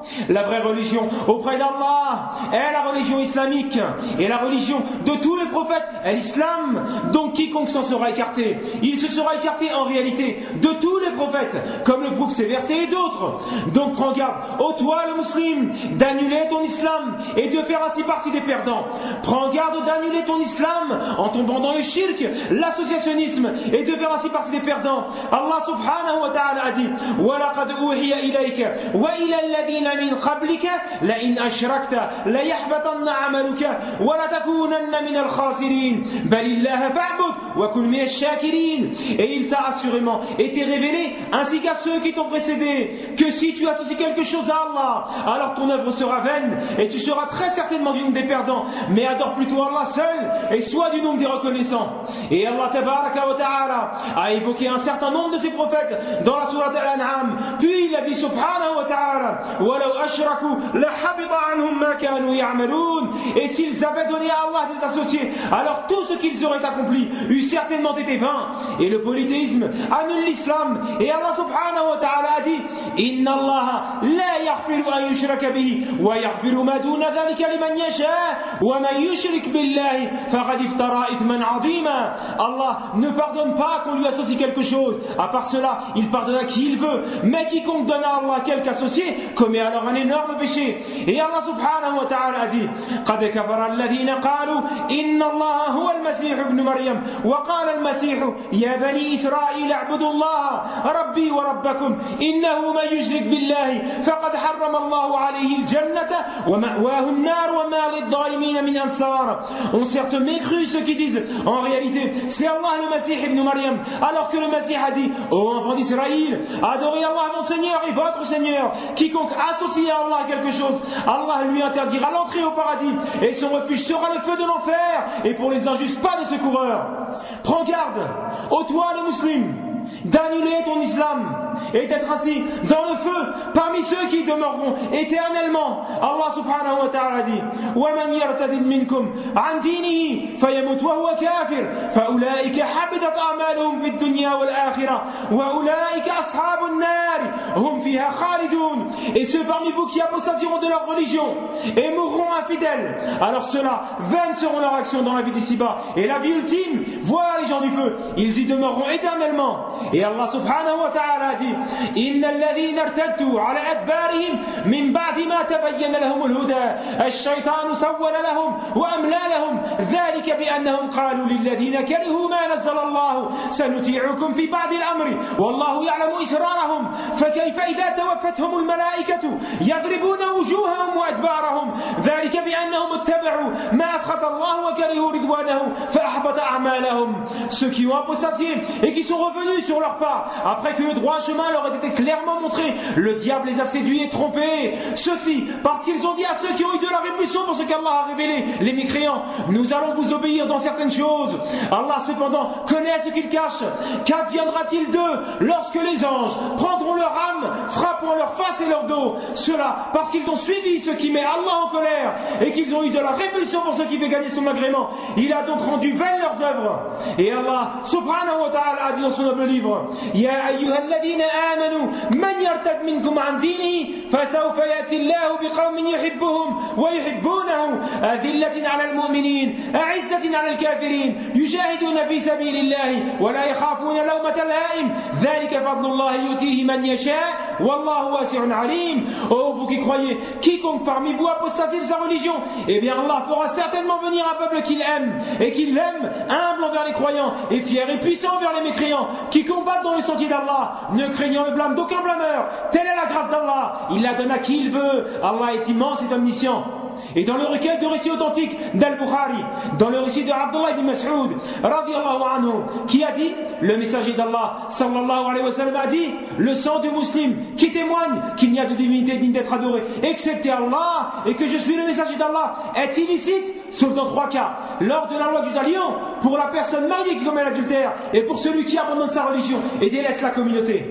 La vraie religion auprès d'Allah est la religion islamique et la religion de tous les prophètes est l'islam. Donc quiconque s'en sera écarté, il se sera écarté en réalité de tous les prophètes, comme le prouvent ces versets et d'autres. Donc prends garde, ô toi le musulman, d'annuler ton islam et de faire ainsi partie des perdants. Prends garde d'annuler ton islam en tombant dans le shirk, l'associationnisme, et de faire ainsi partie des perdants. Allah subhanahu wa ta'ala a dit: وَلَقَدْ أُوحِيَ إِلَيْكَ وَإِلَى الَّذِينَ مِنْ قَبْلِكَ لَئِنْ أَشْرَكْتَ لَيَحْبَطَنَّ عَمَلُكَ وَلَتَكُونَنَّ مِنَ الْخَاسِرِينَ بَلِ اللَّهَ فَاعْبُدْ وَكُنْ مِنَ الشَّاكِرِينَ. Et il t'a assurément été révélé, ainsi qu'à ceux qui t'ont précédé, que si tu associes quelque chose à Allah, alors ton œuvre sera vaine et tu seras très certainement du nombre des perdants. Mais adore plutôt Allah seul et sois du nombre des reconnaissants. Et Allah tabaraka wa ta'ala a évoqué un certain nombre de ses prophètes dans la sourate Al-An'am. Puis il a dit subhanahu wa ta'ala: وَلَوْ أَشْرَكُوا لَحَبِطَ عَنْهُمْ مَا كَانُوا يَعْمَلُونَ. Et s'ils avaient donné à Allah des associés, alors tout ce qu'ils auraient accompli eût certainement été vain. Et le polythéisme annule l'islam. Et Allah subhanahu wa ta'ala a dit: إِنَّ اللَّهَ لَا يَغْفِرُ أَن يُشْرَكَ بِهِ وَيَغْفِرُ مَا دُونَ ذَلِكَ لِمَنْ يَشَاءُ وَمَن يُشْرِكْ بِاللَّهِ فَقَدِ افْتَرَىٰ إِثْمًا عَظِيمًا. Allah ne pardonne pas qu'on lui associe quelque chose. À part cela, il pardonne à qui il veut. Mais quiconque donne à Allah quelque associé commet alors un énorme péché. Et Allah subhanahu wa ta'ala a dit: قَدْ كَفَرَ الَّذِينَ قَالُوا إِنَّ اللَّهَ هُوَ الْمَسِيحُ ابْنُ مَرْيَمَ وَقَالَ الْمَسِيحُ يَا بَنِي إِسْرَائِيلَ اعْبُدُوا اللَّهَ رَبِّي وَرَبَّكُمْ إِنَّهُ مَن يُشْرِكْ بِاللَّهِ فَقَدْ حَرَّمَ اللَّهُ عَلَيْهِ الْجَنَّةَ وَمَأْوَاهُ النَّارُ وَمَا لِلظَّالِمِينَ مِنْ أَنصَارٍ. On certes mécru ceux qui disent en réalité c'est Allah le Messie ibn Maryam, alors que le Messie a dit: ô enfants d'Israël, adorez Allah mon Seigneur et votre Seigneur. Quiconque associe à Allah quelque chose, Allah lui interdira l'entrée au paradis et son refuge sera le feu de l'enfer, et pour les injustes pas de secoureur. Prends garde, ô toi le musulman, d'annuler ton islam et d'être ainsi dans le feu parmi ceux qui demeureront éternellement. Allah subhanahu wa ta'ala dit: وَمَنْ يَرْتَدِدْ مِنْكُمْ عَنْ دِينِهِ فَيَمُتْ وَهُوَ كَافِرٌ فَأُولَٰئِكَ حَبِطَتْ أَعْمَالُهُم فِي الدُّنْيَا وَالْآخِرَةِ وَأُولَٰئِكَ أَصْحَابُ النَّارِ هُمْ فِيهَا خَالِدُونَ. Et ceux parmi vous qui apostasieront de leur religion et mourront infidèles, alors ceux-là, vaines seront leurs actions dans la vie d'ici-bas, et la vie ultime, voilà les gens du feu, ils y demeureront éternellement. Et Allah subhanahu wa ta'ala a dit: إن الذين ارتدوا على أدبارهم من بعد ما تبين لهم الهدى الشيطان سول لهم وأملى لهم ذلك بأنهم قالوا للذين كرهوا ما نزل الله سنطيعكم في بعض الأمر والله يعلم إسرارهم فكيف إذا توفتهم الملائكة يضربون وجوههم وأدبارهم ذلك بأنهم اتبعوا ما أسخط الله وكرهوا رضوانه فأحبط أعمالهم. Ceux qui ont apostasié et qui sont revenus sur leurs pas après que le droit chemin leur ait été clairement montré, le diable les a séduits et trompés. Ceci parce qu'ils ont dit à ceux qui ont eu de la répulsion pour ce qu'Allah a révélé, les mécréants: nous allons vous obéir dans certaines choses. Allah cependant connaît ce qu'ils cachent. Qu'adviendra-t-il d'eux lorsque les anges prendront leur âme, frappant leur face et leur dos? Cela parce qu'ils ont suivi ce qui met Allah en colère et qu'ils ont eu de la répulsion pour ce qui fait gagner son agrément. Il a donc rendu vaines leurs œuvres. Et Allah subhanahu wa ta'ala a dit dans son noble livre: Ya ayyuhalladhina amanu man yartad minkum an dinihi fasawfa ya'ti Allahu biqawmin yuhibbuhum wa yuhibbunahu adillatin 'ala al-mu'minin a'izzatin 'ala al-kafirin yujahiduna fi sabilillahi wa la yakhafuna lawmata la'im dhalika fadlullahi yu'tihi man yasha' wallahu wasi'un 'alim. Oh vous qui croyez, quiconque parmi vous apostasie de sa religion, eh bien Allah fera certainement venir un peuple qu'il aime et qu'il aime, humble envers les croyants et fier et puissant envers les mécréants, qui combattent dans le sentier d'Allah, ne craignant le blâme d'aucun blâmeur. Telle est la grâce d'Allah, il la donne à qui il veut. Allah est immense et omniscient. Et dans le recueil de récits authentiques d'Al-Bukhari, dans le récit de Abdullah ibn Mas'ud radiyallahu anhu, qui a dit, le messager d'Allah sallallahu alayhi wa sallam a dit: le sang du musulman qui témoigne qu'il n'y a de divinité digne d'être adorée excepté Allah et que je suis le messager d'Allah est illicite, sauf dans 3 cas: lors de la loi du talion, pour la personne mariée qui commet l'adultère, et pour celui qui abandonne sa religion et délaisse la communauté.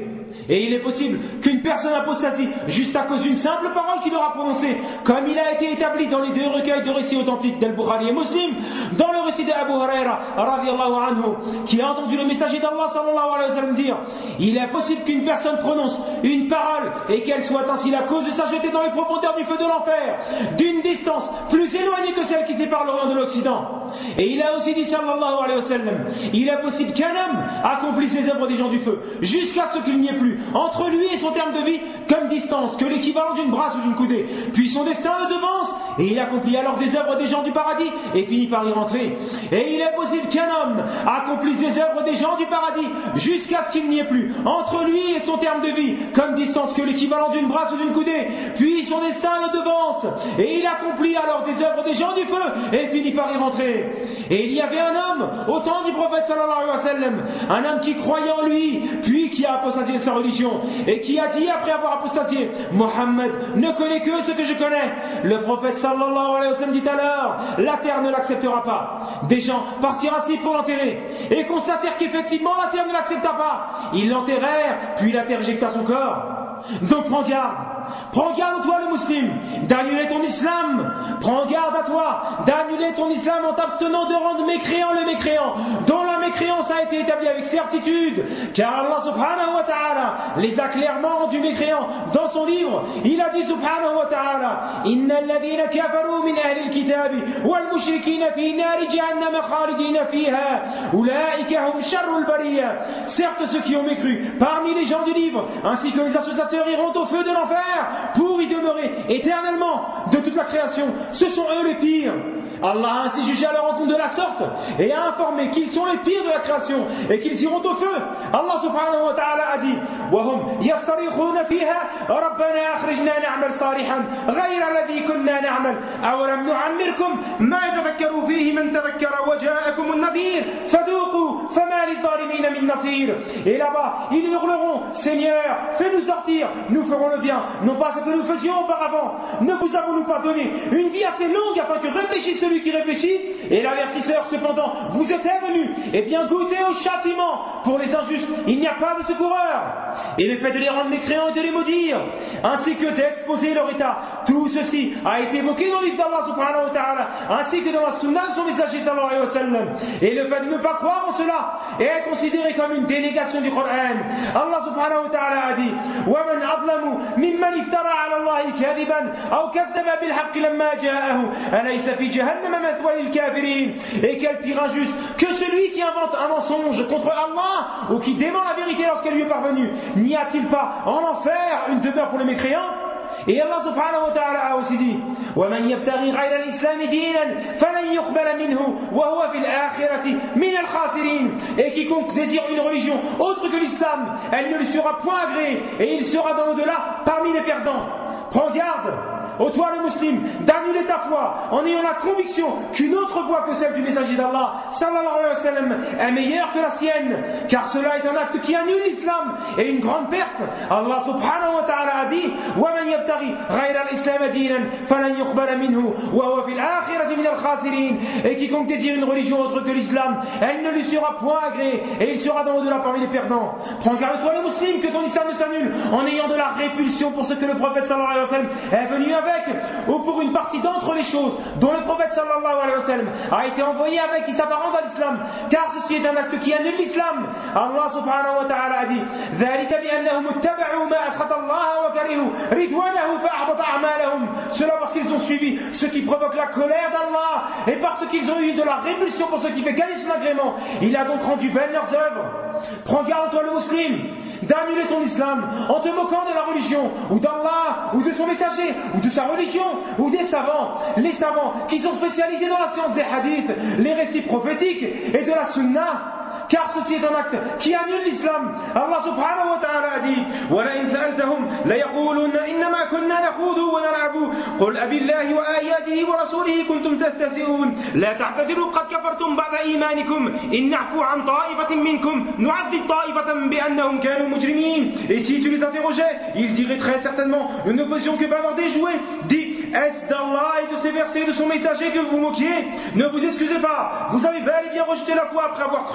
Et il est possible qu'une personne apostasie juste à cause d'une simple parole qu'il aura prononcée, comme il a été établi dans les deux recueils de récits authentiques d'Al-Bukhari et Muslim, dans le récit d'Abu Huraira radiyallahu anhu, qui a entendu le messager d'Allah sallallahu alayhi wa sallam dire: il est possible qu'une personne prononce une parole et qu'elle soit ainsi la cause de sa jetée dans les profondeurs du feu de l'enfer, d'une distance plus éloignée que celle qui sépare l'Orient de l'Occident. Et il a aussi dit sallallahu alayhi wa sallam: il est possible qu'un homme accomplisse les œuvres des gens du feu jusqu'à ce qu'il n'y ait plus entre lui et son terme de vie comme distance, que l'équivalent d'une brasse ou d'une coudée. Puis son destin le devance et il accomplit alors des œuvres des gens du paradis et finit par y rentrer. Et il est possible qu'un homme accomplisse des œuvres des gens du paradis jusqu'à ce qu'il n'y ait plus entre lui et son terme de vie comme distance, que l'équivalent d'une brasse ou d'une coudée. Puis son destin le devance et il accomplit alors des œuvres des gens du feu et finit par y rentrer. Et il y avait un homme au temps du prophète sallallahu alayhi wa sallam, un homme qui croyait en lui puis qui a apostasié de sa religion et qui a dit après avoir apostasié: Mohammed ne connaît que ce que je connais. Le prophète sallallahu alayhi wa sallam dit alors: la terre ne l'acceptera pas. Des gens partirent ainsi pour l'enterrer et constatèrent qu'effectivement la terre ne l'accepta pas. Ils l'enterrèrent puis la terre éjecta son corps. Donc prends garde toi le musulman d'annuler ton islam. Prends garde à toi d'annuler ton islam en t'abstenant de rendre mécréant le mécréant, dont la mécréance a été établie avec certitude, car Allah subhanahu wa ta'ala les a clairement rendus mécréants dans son livre. Il a dit subhanahu wa ta'ala: innal ladhina kafaru min ahli al-kitabi wal mushrikina fi nari jahannam khalidina fiha ulaika hum sharrul bariyya. Certes, ceux qui ont mécru parmi les gens du livre ainsi que les associateurs iront au feu de l'enfer pour y demeurer éternellement de toute la création. Ce sont eux les pires. Allah a ainsi jugé à leur rencontre de la sorte et a informé qu'ils sont les pires de la création et qu'ils iront au feu. Allah subhanahu wa ta'ala a dit: وَهُمْ يَصْطَرِخُونَ فِيهَا رَبَّنَا أَخْرِجْنَا نَعْمَلْ صَالِحًا غَيْرَ الَّذِي كُنَّا نَعْمَلْ أَوَلَمْ نُعَمِّرْكُمْ مَا يَتَذَكَّرُ فِيهِ مَنْ تَذَكَّرَ وَجَاءَكُمُ النَّذِيرُ فَذُوقُوا فَمَا لِلظَّالِمِينَ مِنْ نَصِيرٍ. Et là-bas, ils hurleront: Seigneur, fais-nous sortir, nous ferons le bien, non pas ce que nous faisions auparavant. Ne vous avons-nous pas donné une vie assez longue afin que réfléchisse celui qui réfléchit? Et l'avertisseur cependant vous était venu. Eh bien, goûtez au châtiment. Pour les injustes, il n'y a pas de secoureur. Et le fait de les rendre mécréants et de les maudire, ainsi que d'exposer leur état, tout ceci a été évoqué dans le livre d'Allah subhanahu wa ta'ala, ainsi que dans la sunna de son messager sallallahu alayhi wa sallam. Et le fait de ne pas croire en cela est considéré comme une dénégation du Coran. Allah subhanahu wa ta'ala a dit: وَمَنْ أَظْلَمُ مِمَّنِ افْتَرَى عَلَى اللَّهِ كَذِبًا أَوْ كَذَّبَ بِالْحَقِّ لَمَّا جَاءَهُ أَلَيْسَ فِي جَهَنَّمَ مَثْوًى لِلْكَافِرِينَ. Et quel pire injuste que celui qui invente un mensonge contre Allah ou qui dément la vérité lorsqu'elle lui est parvenue. N'y a-t-il pas en enfer une demeure pour les mécréants? Et Allah subhanahu wa ta'ala a aussi dit: وَمَنْ يَبْتَغِي غَيْرَ الْإِسْلَامِ دِينًا فَلَنْ يُقْبَلَ مِنْهُ وَهُوَ فِي الْآخِرَةِ مِنَ الْخَاسِرِينَ. Et quiconque désire une religion autre que l'islam, elle ne lui sera point agréée et il sera dans l'au-delà parmi les perdants. Prends garde, ô toi le musulman, d'annuler ta foi en ayant la conviction qu'une autre voie que celle du messager d'Allah sallallahu alayhi wa sallam est meilleure que la sienne, car cela est un acte qui annule l'islam et une grande perte. Allah subhanahu wa ta'ala a dit: وَمَنْ يَبْتَغِي غَيْرَ الْإِسْلَامِ دِينًا فَلَنْ يُقْبَلَ مِنْهُ وَهُوَ فِي الْآخِرَةِ مِنَ الْخَاسِرِينَ. Et quiconque désire une religion autre que l'islam, elle ne lui sera point agréée et il sera dans l'au-delà parmi les perdants. Prends garde toi le musulman que ton islam ne s'annule en ayant de la répulsion pour ce que le prophète sallallahu alayhi wa sallam est venu avec, ou pour une partie d'entre les choses dont le prophète sallallahu alayhi wa sallam a été envoyé avec, qui s'apparente à l'islam, car ceci est un acte qui annule l'islam. Allah subhanahu wa ta'ala a dit: ذَلِكَ بِأَنَّهُمُ اتَّبَعُوا مَا أَسْخَطَ اللَّهَ وَكَرِهُوا رِضْوَانَهُ فَأَحْبَطَ أَعْمَالَهُم. Cela parce qu'ils ont suivi ce qui provoque la colère d'Allah et parce qu'ils ont eu de la répulsion pour ce qui fait gagner son agrément. Il a donc rendu vaines leurs œuvres. Prends garde, toi le musulman, d'annuler ton islam en te moquant de la religion ou d'Allah ou de son messager ou de sa religion ou des savants. Les savants qui sont spécialisés dans la science des hadiths, les récits prophétiques et de la sunna, car ceci est un acte qui annule l'islam. Allah subhanahu wa ta'ala a dit: وَلَئِنْ سَأَلْتَهُمْ لَيَقُولُنَّ إِنَّمَا كُنَّا نَخُوضُ وَنَلْعَبُ قُلْ أَبِاللَّهِ وَآيَاتِهِ وَرَسُولِهِ كُنْتُمْ تَسْتَهْزِئُونَ لَا تَعْتَذِرُوا قَدْ كَفَرْتُمْ بَعْدَ إِيمَانِكُمْ إِنْ نَعْفُ عَنْ طَائِفَةٍ مِّنْكُمْ نُعَذِّبْ طَائِفَةً بِأَنَّهُمْ كَانُوا مُجْرِمِينَ. Et si tu les interrogeais, ils diraient très certainement: nous ne faisions que bavarder, jouer. Dis: est-ce d'Allah et de ses versets et de son messager que vous vous moquiez? Ne vous excusez pas, vous avez bel et bien rejeté la foi après avoir cru.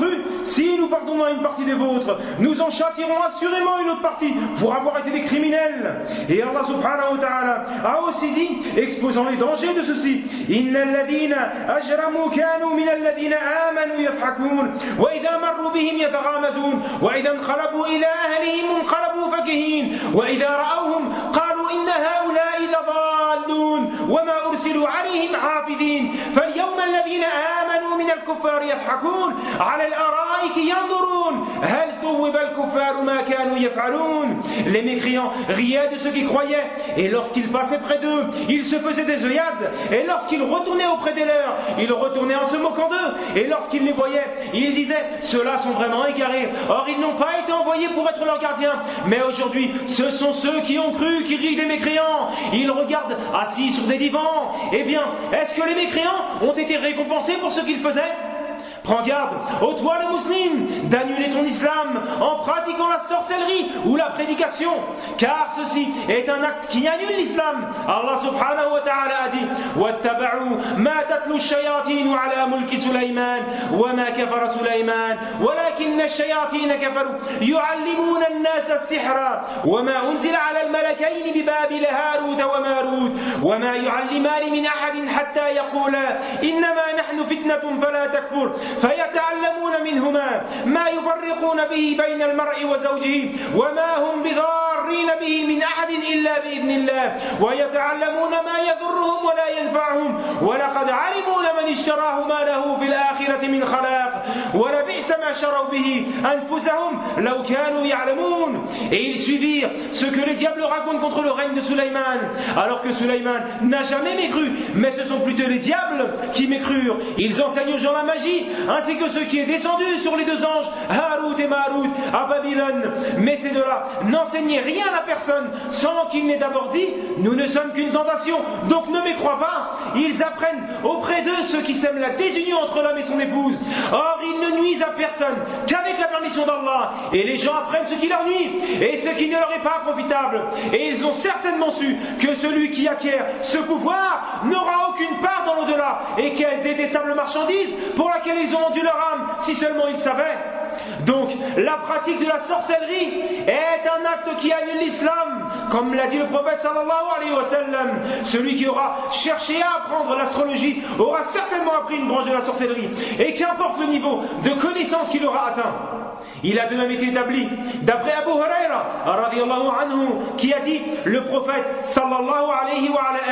si nous pardonnons à une partie des vôtres, nous en châtierons assurément une autre partie pour avoir été des criminels. Et Allah subhanahu wa ta'ala a aussi dit, exposant les dangers de ceci, Inna alladhina ajramu kanu min alladhina amanu yadhakun, wa idha marru bihim yataghamazun, wa idha inqalabu ila ahlihim inqalabu fakihin, wa idha ra'awhum qalu inna haula'i ladallun, wa ma ursilu alayhim hafidhin, فاليوم الذين آمنوا من الكفار يضحكون على الأرائك ينظرون هل ثوب الكفار ما كانوا يفعلون. Les mécréants riaient de ceux qui croyaient, et lorsqu'ils passaient près d'eux, ils se faisaient des œillades, et lorsqu'ils retournaient auprès des leurs, ils retournaient en se moquant d'eux, et lorsqu'ils les voyaient, ils disaient, ceux-là sont vraiment égarés. Or ils n'ont pas été envoyés pour être leurs gardiens, mais aujourd'hui ce sont ceux qui ont cru qui rient des mécréants. Ils regardent assis sur des divans. Eh bien, est-ce que les mécréants ont été récompensés pour ce qu'ils faisaient? Prends garde, ô toi le musulman, d'annuler ton islam en pratiquant la sorcellerie ou la prédication, car ceci est un acte qui annule l'islam. Allah subhanahu wa ta'ala a dit وَاتَّبَعُوا مَا تَتْلُو الشَّيَاطِينُ عَلَى مُلْكِ سُلَيْمَانَ وَمَا كَفَرَ سُلَيْمَانَ وَلَكِنَّ الشَّيَاطِينَ كَفَرُوا يُعَلِّمُونَ النَّاسَ السِّحْرَ وَمَا أُنزِلَ عَلَى الْمَلَكَيْنِ بِبَابِلَ هَارُوتَ وَمَارُوتَ وَمَا يُعَلِّمَانِ مِنْ أَحَدٍ حَتَّى يَقُولَا إِنَّمَا نَحْنُ فِتْنَةٌ فَلَا تَكْفُرْ فيتعلمون منهما ما يفرقون به بين المرء وزوجه وما هم بضارين به من أحد إلا بإذن الله ويتعلمون ما يضرهم ولا ينفعهم ولقد علموا لمن اشتراه ما له في الآخرة من خلاق ولبئس ما شروا به أنفسهم لو كانوا يعلمون. Et ils suivirent ce que les diables racontent contre le règne de Sulayman, alors que Sulayman n'a jamais mécru, mais ce sont plutôt les diables qui mécrurent. Ils enseignent aux gens la magie, ainsi que ce qui est descendu sur les deux anges, Harut et Marut, à Babylone. Mais ces deux-là n'enseignaient rien à personne sans qu'il n'ait d'abord dit, nous ne sommes qu'une tentation, donc ne mécrois pas. Ils apprennent auprès d'eux ce qui sème la désunion entre l'homme et son épouse. Or, ils ne nuisent à personne qu'avec la permission d'Allah. Et les gens apprennent ce qui leur nuit et ce qui ne leur est pas profitable. Et ils ont certainement su que celui qui acquiert ce pouvoir n'aura aucune part dans l'au-delà. Et quelle détestable marchandise pour laquelle ils ont vendu leur âme, si seulement ils savaient. Donc, la pratique de la sorcellerie est un acte qui annule l'islam, comme l'a dit le prophète sallallahu alayhi wa sallam. Celui qui aura cherché à apprendre l'astrologie aura certainement appris une branche de la sorcellerie, et qu'importe le niveau de connaissance qu'il aura atteint. Il a de même été établi, d'après Abu Huraira radiyallahu anhu, qui a dit, le prophète sallallahu alayhi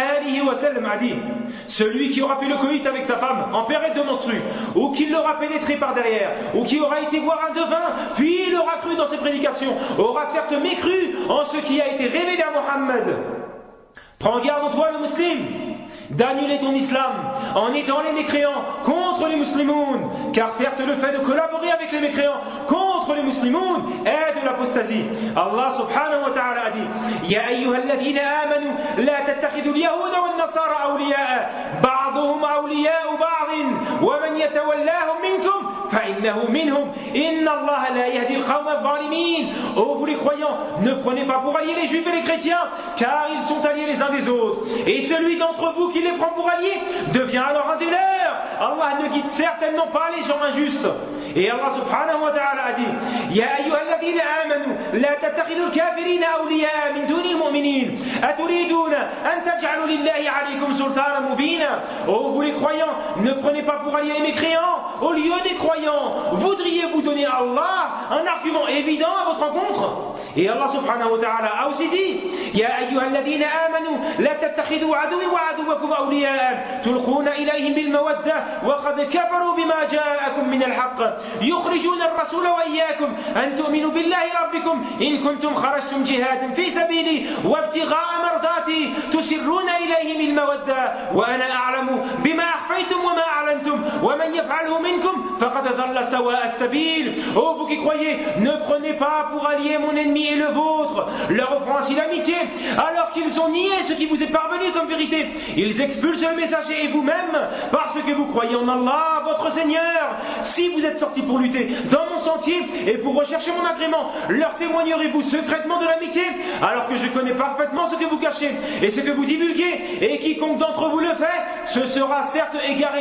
wa sallam a dit, celui qui aura fait le coït avec sa femme en période de menstru, ou qui l'aura pénétré par derrière, ou qui aura été boire un devin, puis il aura cru dans ses prédications, aura certes mécru en ce qui a été révélé à Mohammed. Prends garde, toi le musulman, d'annuler ton islam en aidant les mécréants contre les musulmans, car certes le fait de collaborer avec les mécréants contre les musulmans est de l'apostasie. Allah subhanahu wa ta'ala a dit Ya ayyuhalladhina amanu la tattakhidhu al-yahuda wan-nasara awliya'a ba'duhum awliya'u ba'din wa man yatawallahum minkum فإنه منهم إن الله لا يهدي القوم الظالمين. Oh vous les croyants, ne prenez pas pour alliés les juifs et les chrétiens, car ils sont alliés les uns des autres. Et celui d'entre vous qui les prend pour alliés devient alors un des leurs. Allah ne guide certainement pas les gens injustes. Et Allah subhanahu wa ta'ala a dit Ya ayyuhalladhina amanu la tattakhidhu al-kafirina awliya'a min duni al-mu'minin aturiduna an taj'alu lillahi 'alaykum sultanan mubina. Oh vous les croyants, ne prenez pas pour alliés les mécréants au lieu des croyants. Voudriez-vous donner à Allah un argument évident à votre rencontre? Et Allah subhanahu wa ta'ala a aussi dit Ya ayyuhalladhina amanu la tattakhidhu 'aduwwi wa 'aduwwakum awliya'a tulquna ilayhim bil mawaddah wa qad kafaru bima ja'akum min al-haqq يخرجون الرسول وإياكم أن تؤمنوا بالله ربكم إن كنتم خرجتم جهادا في سبيلي وابتغاء مرضاتي تسرون إليهم المودة وأنا أعلم بما أخفيتم وما أعلنتم ومن يفعله منكم فقد ضل سواء السبيل. Oh vous qui croyez, ne prenez pas pour allié mon ennemi et le vôtre, leur offrant ainsi l'amitié alors qu'ils ont nié ce qui vous est parvenu comme vérité. Ils expulsent le messager et vous-même parce que vous croyez en Allah votre Seigneur. Si vous êtes sortis pour lutter dans mon sentier et pour rechercher mon agrément, leur témoignerez-vous secrètement de l'amitié alors que je connais parfaitement ce que vous cachez et ce que vous divulguez, et quiconque d'entre vous le fait, ce sera certes égaré de la droiture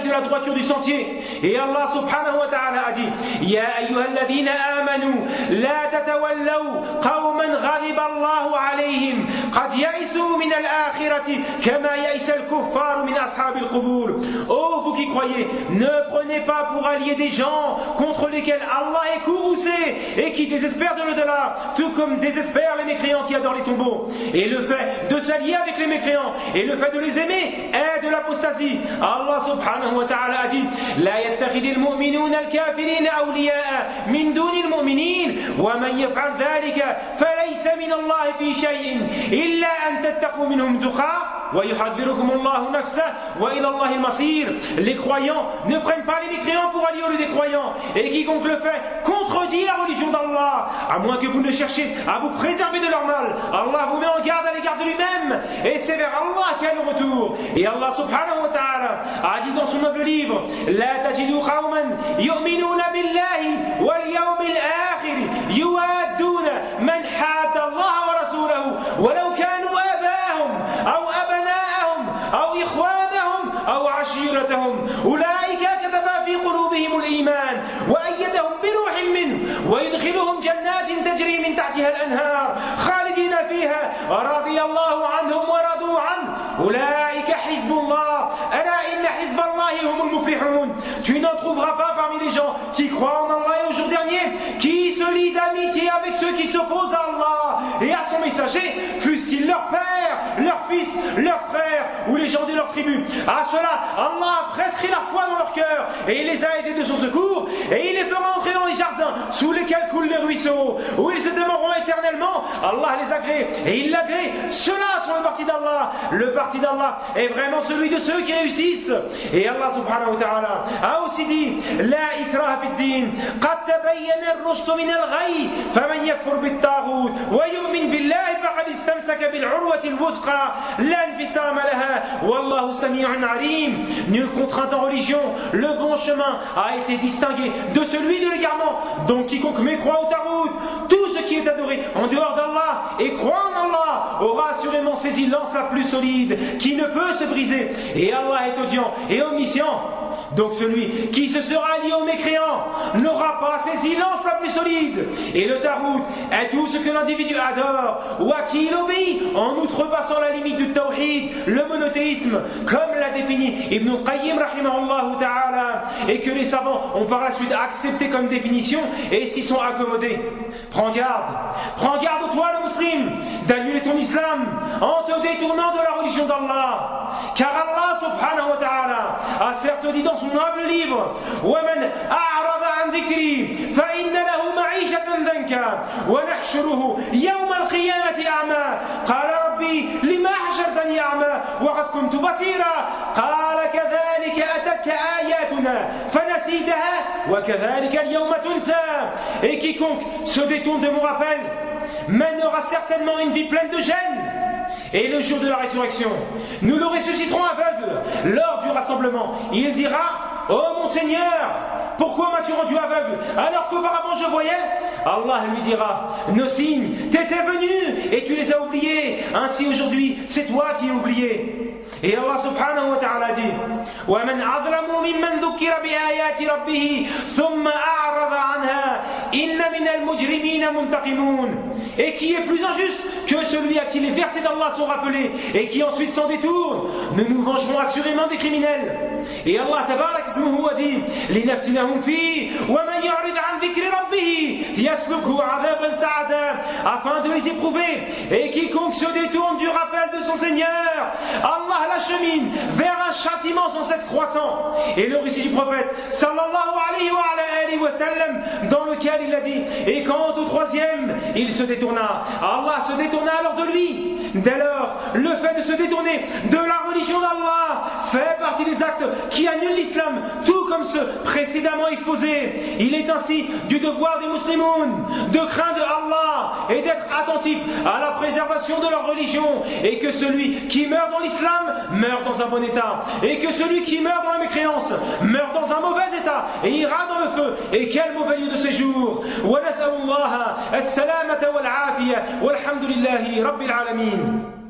droiture du sentier. Et Allah subhanahu wa ta'ala a dit Ya ayyuhalladhina amanu la tatawallaw qawman ghadiba Allahu alayhim qad ya'isu min al-akhirati kama ya'isa al-kuffar min ashab al-qubur. Oh vous qui croyez, ne prenez pas pour alliés des gens contre lesquels Allah est courroucé et qui désespèrent de l'au-delà, tout comme désespèrent les mécréants qui adorent les tombeaux. Et le fait de s'allier avec les mécréants et le fait de les aimer est de l'apostasie. Allah subhanahu wa ta'ala a dit La yattakhidil mu'minuna al-kafirina awliya'a min dunil mu'minin wa man yaf'al dhalika falaysa min Allah fi shay'in illa an tattaqu minhum tuqa. Les croyants ne prennent pas les mécréants pour alliés au lieu des croyants, et quiconque le fait contredit la religion d'Allah, à moins que vous ne cherchiez à vous préserver de leur mal. Allah vous met en garde à l'égard de lui-même, et c'est vers Allah qu'est le retour. Et Allah subhanahu wa ta'ala a dit dans son noble livre La tajidu qawman yu'minuna billahi wal yawmil akhir yuwadduna man hadda Allah wa rasulahu walau kanu aba'ahum aw أو إخوانهم أو عشيرتهم أولئك كتب في قلوبهم الإيمان وأيدهم بروح منه ويدخلهم جنات تجري من تحتها الأنهار خالدين فيها رضي الله عنهم ورضوا عنه أولئك حزب الله ألا إن حزب الله هم المفلحون. Tu n'en trouveras pas parmi les gens qui croient en Allah et au jour dernier, qui se lient d'amitié avec ceux qui s'opposent à Allah et à son messager, fussent-ils leur père, leur fils, leur frère ou les gens de leur tribu. À cela, Allah a prescrit la foi dans leur cœur et il les a aidés de son secours et il les fera entrer dans les jardins sous lesquels coulent les ruisseaux, où ils se demeureront éternellement. Allah les agrée et il l'agrée. Ceux-là sont le parti d'Allah. Le parti d'Allah est vraiment celui de ceux qui réussissent. Et Allah subhanahu wa ta'ala a aussi dit La ikraha fid din qad tabayyana ar-rushd min al-ghayy faman yakfur bit-taghut wa yu'min billahi faqad istamsaka bil-'urwati al-wuthqa la infisama laha wallahu sami'un 'alim. Nul contrainte en religion, le bon chemin a été distingué de celui de l'égarement. Donc quiconque mécroit au tarout, tout ce qui est adoré en dehors d'Allah et croit en Allah aura assurément saisi lance la plus solide qui ne peut se briser. Et Allah est audient et omniscient. Donc celui qui se sera lié aux mécréants n'aura pas saisi lance la plus solide. Et le tarout est tout ce que l'individu adore ou à qui il obéit en outrepassant la limite du tawhid, le monothéisme, comme l'a défini Ibn Qayyim rahimahullah ta'ala, et que les savants ont par la suite accepté comme définition et s'y sont accommodés. Prends garde toi le musulman, d'annuler ton islam en te détournant de la religion d'Allah. Car Allah subhanahu wa ta'ala a certes dit dans son noble livre وَمَنْ أَعْرَضَ عَنْ ذِكْرِي فَإِنَّ لَهُ مَعِيشَةً ضَنكًا وَنَحْشُرُهُ يَوْمَ الْقِيَامَةِ أَعْمَى قَالَ رَبِّي لِمَ حَشَرْتَنِي أَعْمَى وَقَدْ كُنْتُ بَصِيرًا قَالَ كَذَلِكَ أَتَتْكَ آيَاتُنَا فَنَسِيتَهَا وَكَذَلِكَ الْيَوْمَ تُنْسَى. Et quiconque se détourne de mon rappel mènera certainement une vie pleine de gêne. Et le jour de la résurrection, nous le ressusciterons aveugle lors du rassemblement. Il dira Oh mon Seigneur, pourquoi m'as-tu rendu aveugle alors qu'auparavant je voyais? Allah lui dira Nos signes t'étaient venus et tu les as oubliés. Ainsi aujourd'hui, c'est toi qui es oublié. Et Allah subhanahu wa ta'ala dit وَمَنْ أَظْلَمُ مِمَّنْ ذُكِّرَ بِآيَاتِ رَبِّهِ ثُمَّ أَعْرَضَ عَنْهَا إِنَّ مِنَ الْمُجْرِمِينَ مُنْتَقِمُونَ. Et qui est plus injuste que celui à qui les versets d'Allah sont rappelés et qui ensuite s'en détourne? Nous nous vengerons assurément des criminels. Et Allah tabarak ismuhu a dit لِنَفْتِنَهُمْ فِيهِ وَمَنْ يَعْرِضْ عَنْ ذِكْرِ رَبِّهِ يَسْلُكْهُ عَذَابًا سَعَدًا. Afin de les éprouver. Et quiconque se détourne du rappel de son Seigneur, Allah l'achemine vers un châtiment sans cesse croissant. Et le récit du prophète sallallahu alayhi wa sallam, dans lequel il a dit et quant au troisième, il se détourna. Allah se détourna alors de lui. Dès lors, le fait de se détourner de la religion d'Allah fait partie des actes qui annulent l'islam, tout comme ceux précédemment exposés. Il est ainsi du devoir des musulmans de craindre Allah et d'être attentifs à la préservation de leur religion, et que celui qui meurt dans l'islam meurt dans un bon état, et que celui qui meurt dans la mécréance meurt dans un mauvais état et ira dans le feu. Et quel mauvais lieu de séjour. Wa nas'alullaha as-salamata wal 'afiyah walhamdulillahi rabbil alamin.